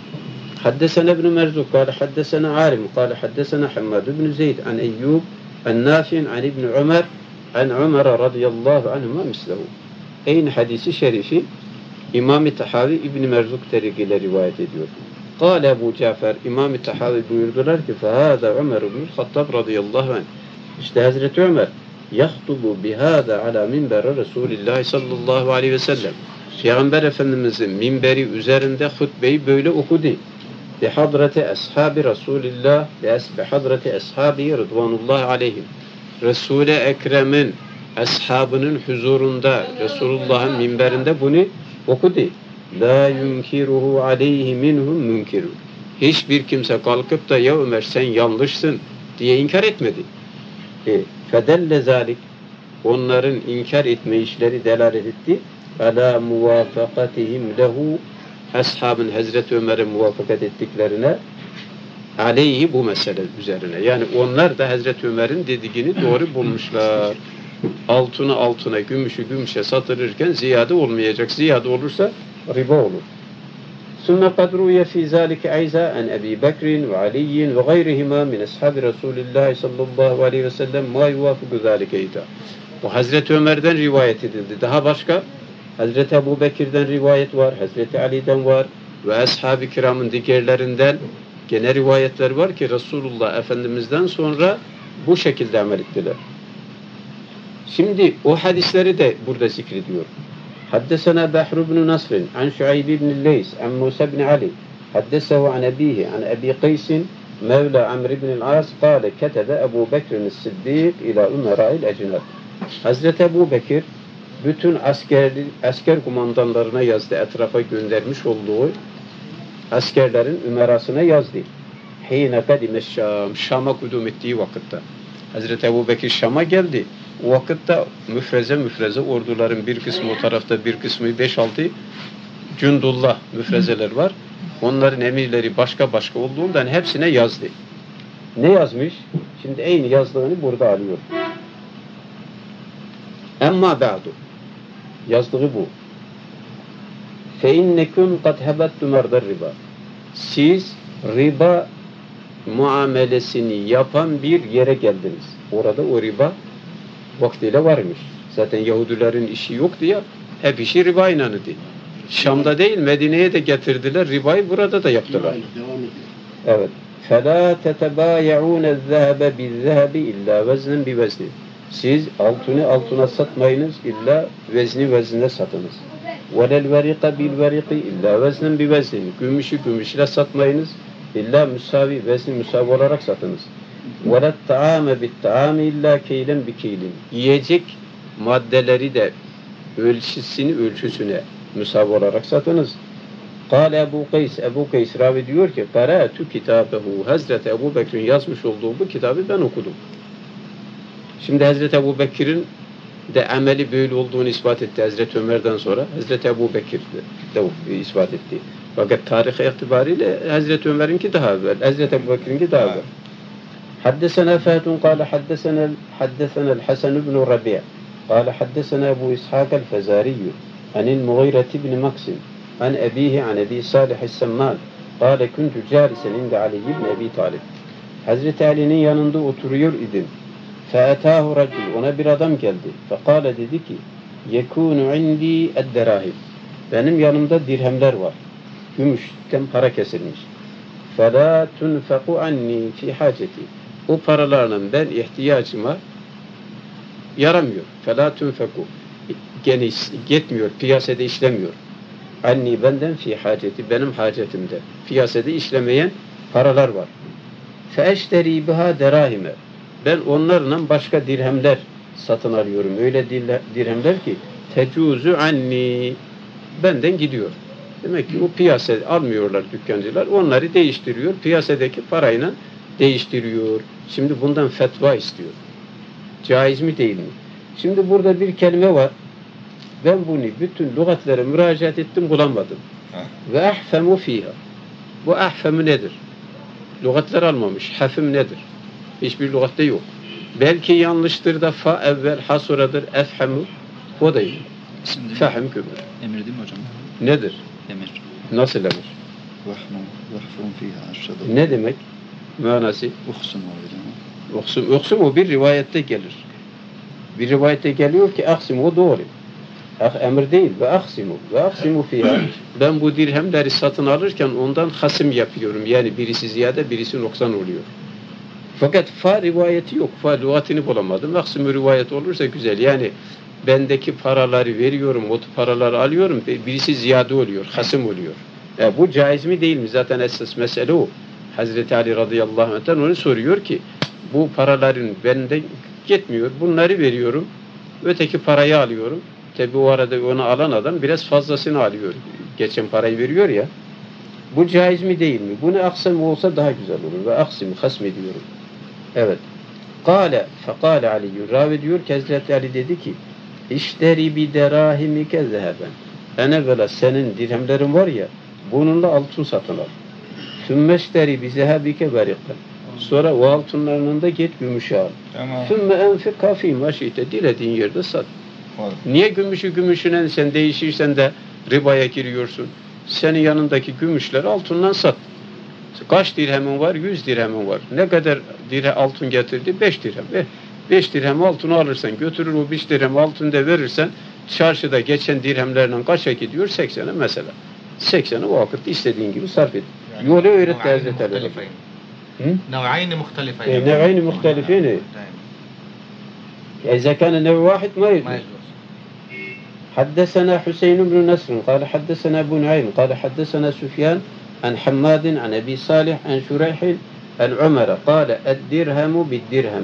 [SPEAKER 1] Haddesena ibn Merzuk kâle haddesena Arim kâle haddesena Hammad ibn Zeyd an Eyyub an Nafi'in an İbn Ömer an Ömer radıyallahu anhuma mislehu. Aynı hadisi şerifi İmam-ı Tahavi İbn Merzuk terikiyle rivayet ediyor. Kâle Ebu Cafer İmam-ı Tahavi buyurdular ki fehâdâ Ömer ibn Hattab radıyallahu anh. İşte Hazreti Ömer yahtubu bihâdâ ala minberi Resulillah sallallahu aleyhi ve sellem. Peygamber Efendimizin minberi üzerinde hutbeyi böyle okudu. Bihadrati ashabi Resulillah bihadrati ashabi rıdvanullahi aleyhim. Resul-i Ekrem'in ashabının huzurunda Resulullah'ın minberinde bunu okudu. La yunkiruhu aleyhi minhum munkirun. Hiçbir kimse kalkıp da ya Ömer sen yanlışsın diye inkar etmedi. Fedelle zalik onların inkar etme işleri delalet etti. Ala muvafakatihim lehu ashabın Hazreti Ömer'e muvaffakat ettiklerine aleyhi bu mesele üzerine. Yani onlar da Hazreti Ömer'in dediğini doğru bulmuşlar. Altını altına, gümüşü gümüşe satılırken ziyade olmayacak. Ziyade olursa riba olur. ثم قد روي في ذلك أيضا عن أبي بكر وعلي وغيرهما من أصحاب رسول الله صلى الله عليه وسلم ما يوافق ذلك أيضا. Bu Hazreti Ömer'den rivayet edildi. Daha başka Hazreti Ebu Bekir'den rivayet var, Hazreti Ali'den var ve Ashab-ı Kiram'ın diğerlerinden gene rivayetler var ki Resulullah Efendimiz'den sonra bu şekilde amel ettiler. Şimdi o hadisleri de burada zikrediyor. Haddesena Bahr ibn Nasr an Şuayb ibn Leys an Musa ibn Ali haddesehu an abihi an Abi Qays mevla Amr ibn al-As kâle ketebe Ebu Bekir'in Siddiq ila umera'il ecnab. Hazreti Ebu Bekir bütün asker kumandanlarına yazdı, etrafa göndermiş olduğu askerlerin ümerasına yazdı. Hine kadime Şam, Şam'a kudum ettiği vakitte. Hazreti Ebu Bekir Şam'a geldi. O vakitte müfreze orduların bir kısmı o tarafta, bir kısmı 5-6 cündullah müfrezeler var. Onların emirleri başka olduğundan hepsine yazdı. Ne yazmış? Şimdi aynı yazdığını burada alıyor. Emma ba'du. Yazdığı bu. Fe innekum kad hebettum erdar riba. Siz riba muamelesini yapan bir yere geldiniz. Orada o riba vaktiyle varmış. Zaten Yahudilerin işi yoktu ya. Hep işi riba inanıdı. Şam'da değil Medine'ye de getirdiler. Ribayı burada da yaptılar. Evet. فَلَا تَتَبَايَعُونَ الذَّهَبَ بِالذَّهَبِ اِلَّا وَزْنًا بِوَزْنٍ. Siz altını altına satmayınız, illa vezni veznine satınız. وَلَا الْوَرِقَ بِالْوَرِقِ اِلَّا وَزْنًا بِوَزْنٍ. Gümüşü gümüşle satmayınız, illa müsavi, vezni müsavi olarak satınız. وَلَا الطَّعَامَ بِالطَّعَامِ اِلَّا كَيْلًا بِكَيْلٍ. Yiyecek maddeleri de ölçüsüne müsavi olarak satınız. Kâle Ebu Kays ravi diyor ki Qara'tu kitabehu. Hazreti Ebu Bekir'in yazmış olduğu bu kitabı ben okudum. Şimdi Hazreti Ebu Bekir'in de ameli böyle olduğunu ispat etti Hazreti Ömer'den sonra. Hazreti Ebu Bekir de ispat etti. Fakat tarih itibariyle Hazreti Ömer'inki daha evvel, Hazreti Ebubekir'inki daha evvel. حدثنا فهد قال حدثنا الحسن بن الربيع قال حدثنا أبو إسحاق الفزاري عن المغيرة بن مقسم عن أبيه عن أبي صالح السمان قال كنت جالسا عند علي بن أبي طالب Hazreti Ali'nin yanında oturuyor idim. فَأَتَاهُ رَجُلُ Ona bir adam geldi. فَقَالَ dedi ki يَكُونُ عِنْدِي الدَّرَاهِمْ Benim yanımda dirhemler var. Gümüşten para kesilmiş. فَلَا تُنْفَقُ عَنِّي فِي حَاجَتِي O paralarla ben ihtiyacıma yaramıyor. فَلَا تُنْفَقُ Geniş, gitmiyor, piyasada işlemiyor. Anni benden fi haceti, benim hacetimde. Piyasada işlemeyen paralar var. فَاَشْتَرِي بِهَا derahime Ben onlarla başka dirhemler satın alıyorum. Öyle dirhemler ki tecuzu anni benden gidiyor. Demek ki o piyasa almıyorlar dükkancılar. Onları değiştiriyor. Piyasadaki parayla değiştiriyor. Şimdi bundan fetva istiyor. Caiz mi değil mi? Şimdi burada bir kelime var. Ben bunu bütün lügatlere müracaat ettim bulamadım. Ve ahfemu fiha. Bu ahfemu nedir? Lügatler almamış. Hafim nedir? Hiçbir lügatte yok. Belki yanlıştır da fa evvel ha sonradır efhemu. O da yok. Fahim kömür.
[SPEAKER 4] Emir değil mi hocam?
[SPEAKER 1] Nedir?
[SPEAKER 4] Emir.
[SPEAKER 1] Nasıl emir?
[SPEAKER 4] Vahfun fiha aşağıda.
[SPEAKER 1] Ne demek? Manası?
[SPEAKER 4] Uhsun var hocam.
[SPEAKER 1] Uksun o bir rivayette gelir. Bir rivayette geliyor ki aksim o doğru. Emir değil ve aksimu fiha. Ben bu dirhemleri satın alırken ondan hasım yapıyorum. Yani birisi ziyade birisi noksan oluyor. Fakat fa rivayeti yok. Fa lügatini bulamadım. Aksimu rivayet olursa güzel. Yani bendeki paraları veriyorum, o paraları alıyorum. Birisi ziyade oluyor, hasım oluyor. Bu caiz mi değil mi? Zaten esas mesele o. Hazreti Ali radıyallahu anh'tan onu soruyor ki bu paraların benden gitmiyor. Bunları veriyorum. Öteki parayı alıyorum. Tabi o arada onu alan adam biraz fazlasını alıyor. Geçen parayı veriyor ya. Bu caiz mi değil mi? Bunu aksam olsa daha güzel olur. Ve aksim, hasmediyorum. Evet. Fekale Ali. Ravi diyor ki Hazreti Ali dedi ki İşteri bi derahimike zeheben. En evvela senin dirhemlerin var ya bununla altın satın al. Sümmeşteri bi zehebike berikten. Sonra o altınlarının da git gümüşü al. Sümme enfika fî maşite. Dilediğin yerde sat. Niye gümüşüne sen değişirsen de ribaya giriyorsun? Senin yanındaki gümüşleri altından sat. Kaç dirhemin var? 100 dirhemin var. Ne kadar altın getirdi? 5 dirhem. 5 dirhem altını alırsan götürür o 5 dirhem altını da verirsen çarşıda geçen dirhemlerle kaça gidiyor? 80'e mesela. 80'i o vakitte istediğin gibi sarf et. Yolu öğretti Hazreti Ali.
[SPEAKER 5] نوعين مختلفين.
[SPEAKER 1] نوعين مختلفين. إذا كان نوع واحد ما يجوز. حدثنا حسين بن نصر قال حدثنا أبو نعيم قال حدثنا سفيان عن حماد عن أبي صالح عن شريح العمر قال الدرهم بالدرهم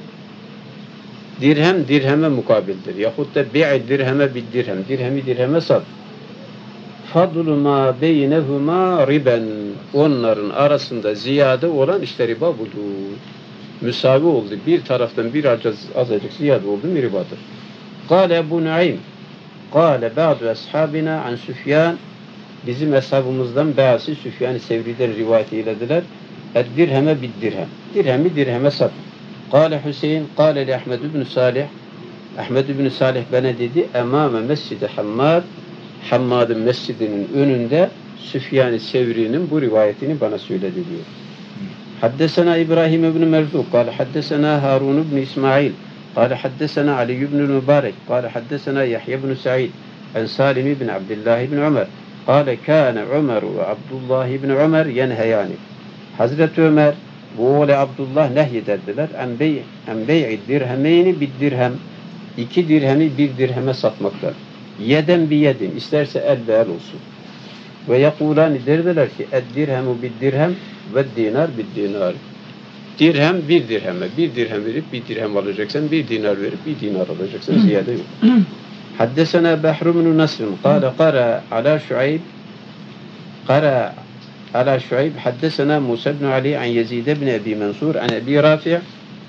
[SPEAKER 1] dirheme mukabildir. Yahut da bi'i dirheme biddirhem. Dirhemi dirheme sat. Fadlu ma beynehuma riben. Onların arasında ziyade olan işte riba budur. Müsavi oldu. Bir taraftan bir azıcık ziyade oldu mu ribadır. Kâle Ebu Nuaym. Kâle ba'du ashabina an Süfyan. Bizim eshabımızdan bazı Süfyan-ı Sevri'den rivayet eylediler. Dirheme biddirhem. Dirhemi dirheme sat. Kâle Hüseyin, kâle li Ahmed ibn Salih. Ahmed ibn Salih bana dedi, emâme mescid-i Hammad, Hammad'ın mescidinin önünde Süfyan-ı Sevri'nin bu rivayetini bana söyledi diyor. Haddesena İbrahim ibn Merzuk, kâle haddesena Harun ibn İsmail, kâle haddesena Ali ibn Mübarek, kâle haddesena Yahya ibn Sa'id, en Salim ibn Abdullah ibn Ömer, kâle kâne Ömer ve Abdullah ibn Ömer yenheyani. Hazreti Ömer bu oğlu Abdullah nehyederdiler. En bey'i dirhemeyni bid dirhem. 2 dirhemi 1 dirheme satmaklar. Yeden bi yedin. İsterse el el olsun. Ve yekulani derdiler ki ed dirhemu bid dirhem ve dinar bid dinar. Dirhem 1 dirheme. 1 dirhem verip 1 dirhem alacaksan 1 dinar verip 1 dinar alacaksın. Ziyade yok. Haddesena Behr ibn Nasr. Kâle qara ala Şuayb. Qara على شعيب حدثنا موسى بن علي عن يزيد بن أبي منصور عن أبي رافع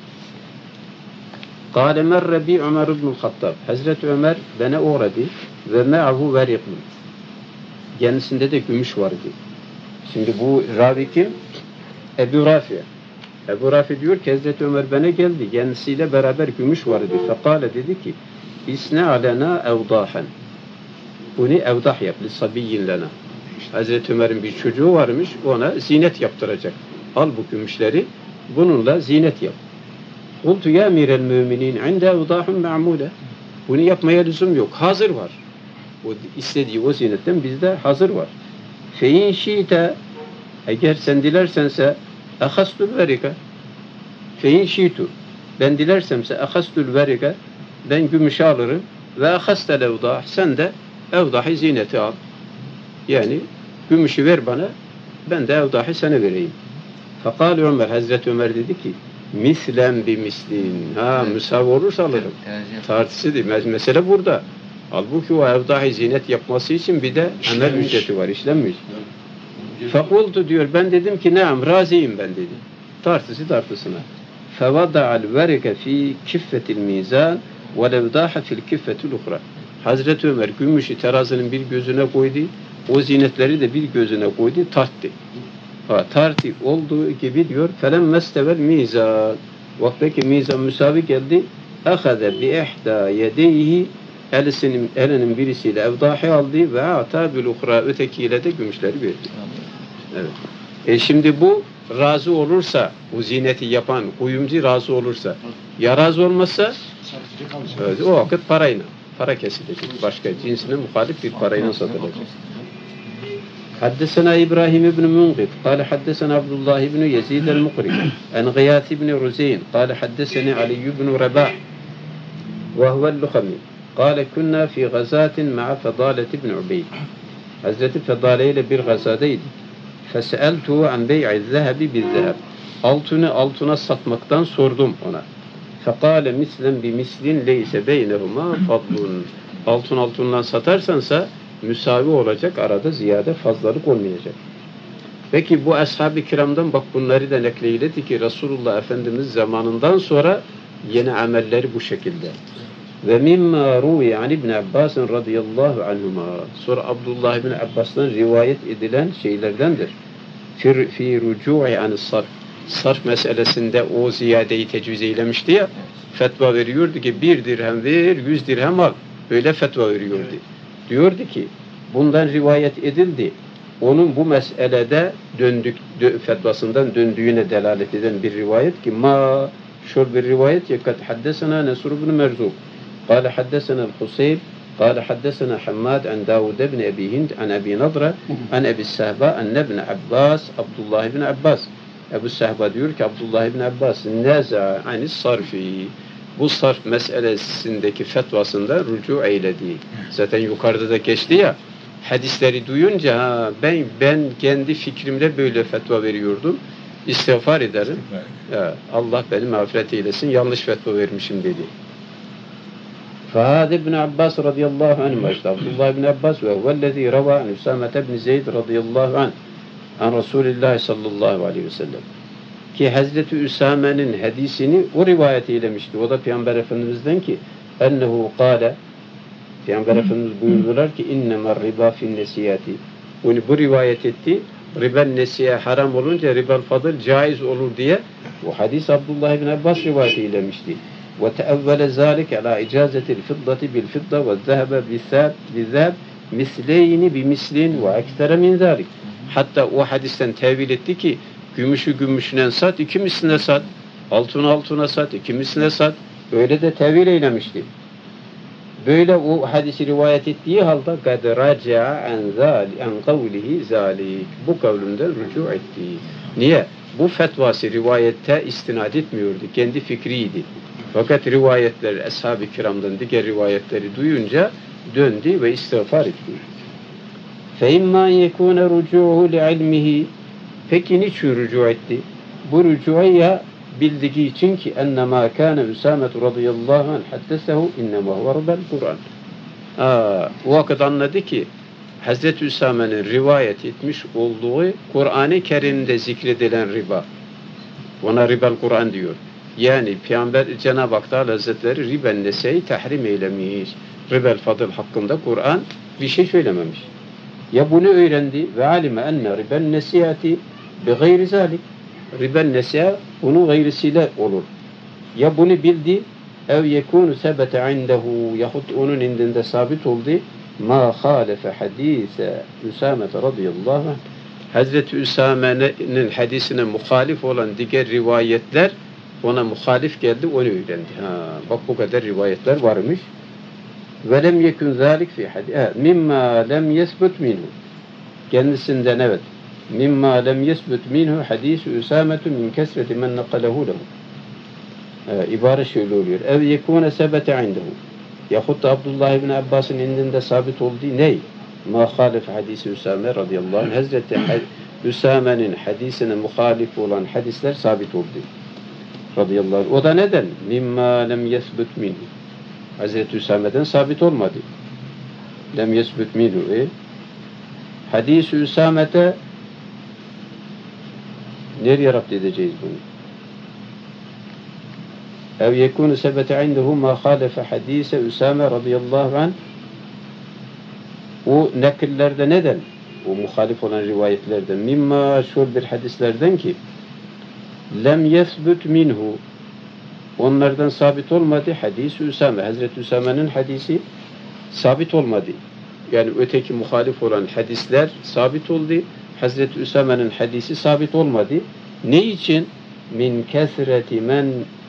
[SPEAKER 1] قال مر بي عمر بن الخطاب Hazreti Ömer bana uğradı ve ma'ahu verikun. Kendisinde de gümüş vardı. Şimdi bu ravi kim? Ebu Rafi. Ebu Rafi diyor ki Hazreti Ömer bana geldi. Kendisiyle beraber gümüş vardı. Fekale dedi ki İsne alena evdahen. Bunu evdah yap. Lisabiyyin lena. Hazreti Ömer'in bir çocuğu varmış. Ona zinet yaptıracak. Al bu gümüşleri. Bununla zinet yap. Kultu ya emirel müminin inde evdahun ma'mule. Bunu yapmaya lüzum yok. Hazır var. O istediği o zinetten bizde hazır var. Fein şiite eğer sen dilersense ahastul verika. Fein şiitu ben dilersemse ahastul verika ben gümüşü alırım ve ahastel evdah sen de evdahi zineti al. Yani gümüşü ver bana ben de evdahi sana vereyim. Fakal Ömer Hazreti Ömer dedi ki mislen bi mislin. Ha müsav olursa alırım. Tartısı değil. Mesele burada. Halbuki o evdahi zinet yapması için bir de emel ücreti var. İşlenmiş. Fakultu diyor ben dedim ki neam razıyım ben dedim. Tartısı tartısına. Fevada'al verike fi kiffetil mizan ve levdaha fil kiffetil ukhra. Hazreti Ömer gümüşü terazinin bir gözüne koydu. O zinetleri de bir gözüne koydu. Tarttı. Tartı olduğu gibi diyor felem mestevel mizan. Vaktaki mizan müsavi geldi. Ahade bi ihda yedeyhi elinin birisiyle evdahi aldı ve ata bil ukhra ötekiyle de gümüşleri verdi. Evet. Şimdi bu razı olursa, bu zineti yapan kuyumcu razı olursa, ya razı olmazsa o vakit parayla, para kesilecek. Başka cinsine muhalif bir parayla satılacak. حدثنا إبراهيم بن منقذ قال حدثنا عبد الله بن يزيد المقري عن غياث بن رزين قال حدثني علي بن رباح وهو اللخمي قال كنا في غزاة مع فضالة بن عبيد Hazreti Fedale ile bir gazadaydı. Feseltuhu an bey'i zehebi bil zeheb. Altını altına satmaktan sordum ona. Fekale mislen bi mislin leyse beynehuma fadlun. Altın altından satarsansa müsavi olacak, arada ziyade fazlalık olmayacak. Peki bu ashab-ı kiramdan bak bunları da nakleyledi ki Resulullah Efendimiz zamanından sonra yeni amelleri bu şekilde. Ve mimma ruvi an İbn Abbas radıyallahu anhuma. Sonra Abdullah İbn Abbas'tan rivayet edilen şeylerdendir. Fi rucu'i anis sarf. Sarf meselesinde o ziyadeyi tecviz eylemişti ya. Fetva veriyordu ki 1 dirhem ver, 100 dirhem al. Böyle fetva veriyordu. Diyordu ki bundan rivayet edildi. Onun bu meselede fetvasından döndüğüne delalet eden bir rivayet ki şöyle bir rivayet ki kad haddesena Nesr ibn Merzuk قال حدثنا الخصيب قال حدثنا حماد عن داود بن أبي هند عن أبي نضرة عن أبي السهباء أن ابن عباس عبد الله بن عباس Ebu Sehba diyor ki Abdullah ibn Abbas neza anis sarfi bu sarf meselesindeki fetvasında rücu eyledi. Zaten yukarıda da geçti ya hadisleri duyunca ben kendi fikrimle böyle fetva veriyordum. İstiğfar ederim. Ya, Allah beni mağfiret eylesin. Yanlış fetva vermişim dedi. فهذا ابن عباس رضي الله عنهما عبد الله بن عباس وهو الذي روى عن أسامة بن زيد رضي الله عنه عن رسول الله صلى الله عليه وسلم ki Hazreti Üsame'nin hadisini o rivayet eylemişti. O da Peygamber Efendimiz'den ki ennehu kâle Peygamber Efendimiz buyurdular ki innema riba fin nesiyati. Onu bu rivayet etti. Riben nesiye haram olunca ribel fadıl caiz olur diye bu hadis Abdullah ibn Abbas rivayet eylemişti. Ve teevvele zâlike alâ icâzetil fiddati bil fidda ve zehebe bizzâb misleyni bi mislin ve ekstere min zâlik. Hatta o hadisten tevil etti ki gümüşü gümüşüne sat, iki misline sat. Altını altına sat, iki misline sat. Öyle de tevil eylemişti. Böyle o hadisi rivayet ettiği halde kad raca'a an kavlihi zalik. Bu kavlünden rücu etti. Niye? Bu fetvası rivayette istinad etmiyordu. Kendi fikriydi. Fakat rivayetler ashab-ı kiramdan diğer rivayetleri duyunca döndü ve istiğfar etti. فَاِمَّا يَكُونَ رُجُوهُ لِعِلْمِهِ Peki niçin rücu etti? Bu rücuya bildiği için ki ennema kâne Üsâmet radıyallahu anh haddesehu innema huve Kur'an. O vakit anladı ki Hazreti Üsame'nin rivayet etmiş olduğu Kur'an-ı Kerim'de zikredilen riba. Ona ribel Kur'an diyor. Yani Peygamber Cenab-ı Hak Teala Hazretleri riben neseyi tahrim eylemiş. Ribel fadıl hakkında Kur'an bir şey söylememiş. Ya bunu öğrendi ve alime enne riben nesiyati bi gayri zalik. Riben nesiha bunun gayrisiyle olur. Ya bunu bildi ev yekunu sebete indehu yahut onun indinde sabit oldu ma halefe hadise Üsame radıyallahu anh. Hazreti Üsame'nin hadisine muhalif olan diğer rivayetler ona muhalif geldi, onu öğrendi. Bak bu kadar rivayetler varmış. Ve lem yekun zalik fi hadis. Mimma lem yesbut minhu. Kendisinden evet. Mimma lem yesbut minhu hadisu Üsame'tu min kesreti men nakalehu lehu. İbare şöyle oluyor. Ev yekune sebete indehu. Yahut da Abdullah ibn Abbas'ın indinde sabit olduğu ney? Ma halif hadisi Üsame radıyallahu anh. Hazreti Üsame'nin hadisine muhalif olan hadisler sabit oldu. Radıyallahu anh. O da neden? Mimma lem yesbut minhu. Hazreti Üsame'den sabit olmadı. Lem yesbut minhu. Hadis-i Üsame'de nereye rapt edeceğiz bunu? Ev yekûnu sebete indehu ma hâlefe hadîse Üsame radıyallahu anh. O nekillerde neden? O muhalif olan rivayetlerden. Mimma şöyle bir hadislerden ki lem yesbut minhu. Onlardan sabit olmadı. Hadis-i Üsame. Hazreti Üsame'nin hadisi sabit olmadı. Yani öteki muhalif olan hadisler sabit oldu. Hazreti Üsame'nin hadisi sabit olmadı. Ne için? Min kesreti men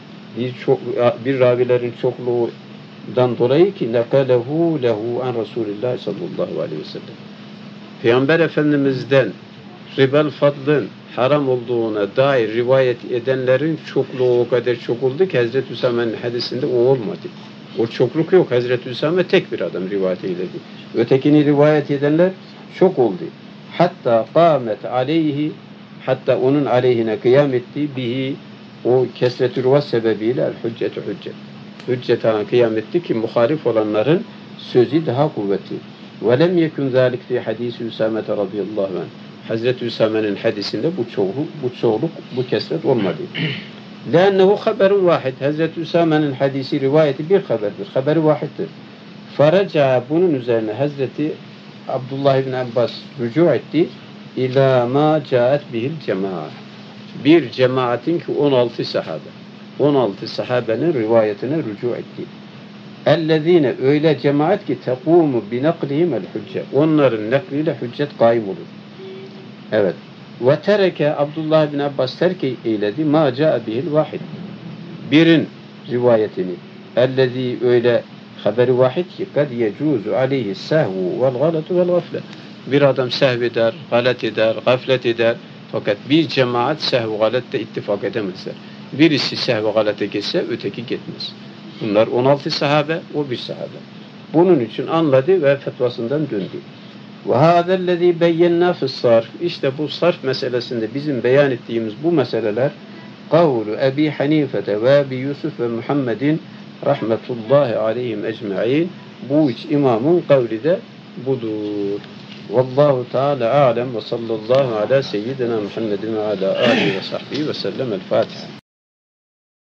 [SPEAKER 1] bir ravilerin çokluğundan dolayı ki nekalehu lehu an Resulillah sallallahu aleyhi ve sellem. Peygamber Efendimiz'den ribel fadlın haram olduğuna dair rivayet edenlerin çokluğu o kadar çok oldu ki Hazreti Üsame'nin hadisinde o olmadı. O çokluk yok. Hazreti Üsame tek bir adam rivayet eyledi. Ötekini rivayet edenler çok oldu. Hatta kâmet aleyhi, hatta onun aleyhine kıyam etti bihi, o kesret-i ruvat sebebiyle el-hüccet-i hüccet. Hüccetana kıyam etti ki muhalif olanların sözü daha kuvvetli. Ve lem yekun zâlik fi hadisi Üsame radıyallahu anh. Hazreti Üsame'nin hadisinde bu çoğuluk, bu kesret olmadı. لأنه haber vahid. Hazreti Üsame'nin hadisi rivayeti bir haberdir. Haberi vahiddir. Faraca bunun üzerine Hazreti Abdullah ibn Abbas rücu etti. İlâ mâ câet bihil cemaat. Bir cemaatin ki 16 sahabe. 16 sahabenin rivayetine rücu etti. Ellezîne öyle cemaat ki tekûmu binaklihim el hücce. Onların nakliyle hüccet kaim olur. Evet. Ve tereke Abdullah bin Abbas terk eyledi ma ca'a bihil vahid. Birin rivayetini. Ellezî öyle haberi vahid ki kad yecuzu aleyhi sehvu vel galatu vel gafle. Bir adam sehv eder, galet eder, gaflet eder. Fakat bir cemaat sehv galette ittifak edemezler. Birisi sehv galete geçse öteki gitmez. Bunlar 16 sahabe, o bir sahabe. Bunun için anladı ve fetvasından döndü. وَهَذَا الَّذ۪ي بَيَّنَّا فِي الصَّرْفِ. İşte bu sarf meselesinde bizim beyan ettiğimiz bu meseleler قَوْلُ Ebi Hanifete ve Ebi Yusuf ve Muhammedin rahmetullahi aleyhim ecma'in. Bu üç imamın kavli de budur. Vallahu Teala alem ve sallallahu ala seyyidina Muhammedin ve ala alihi ve sahbihi ve sellem. El Fatiha.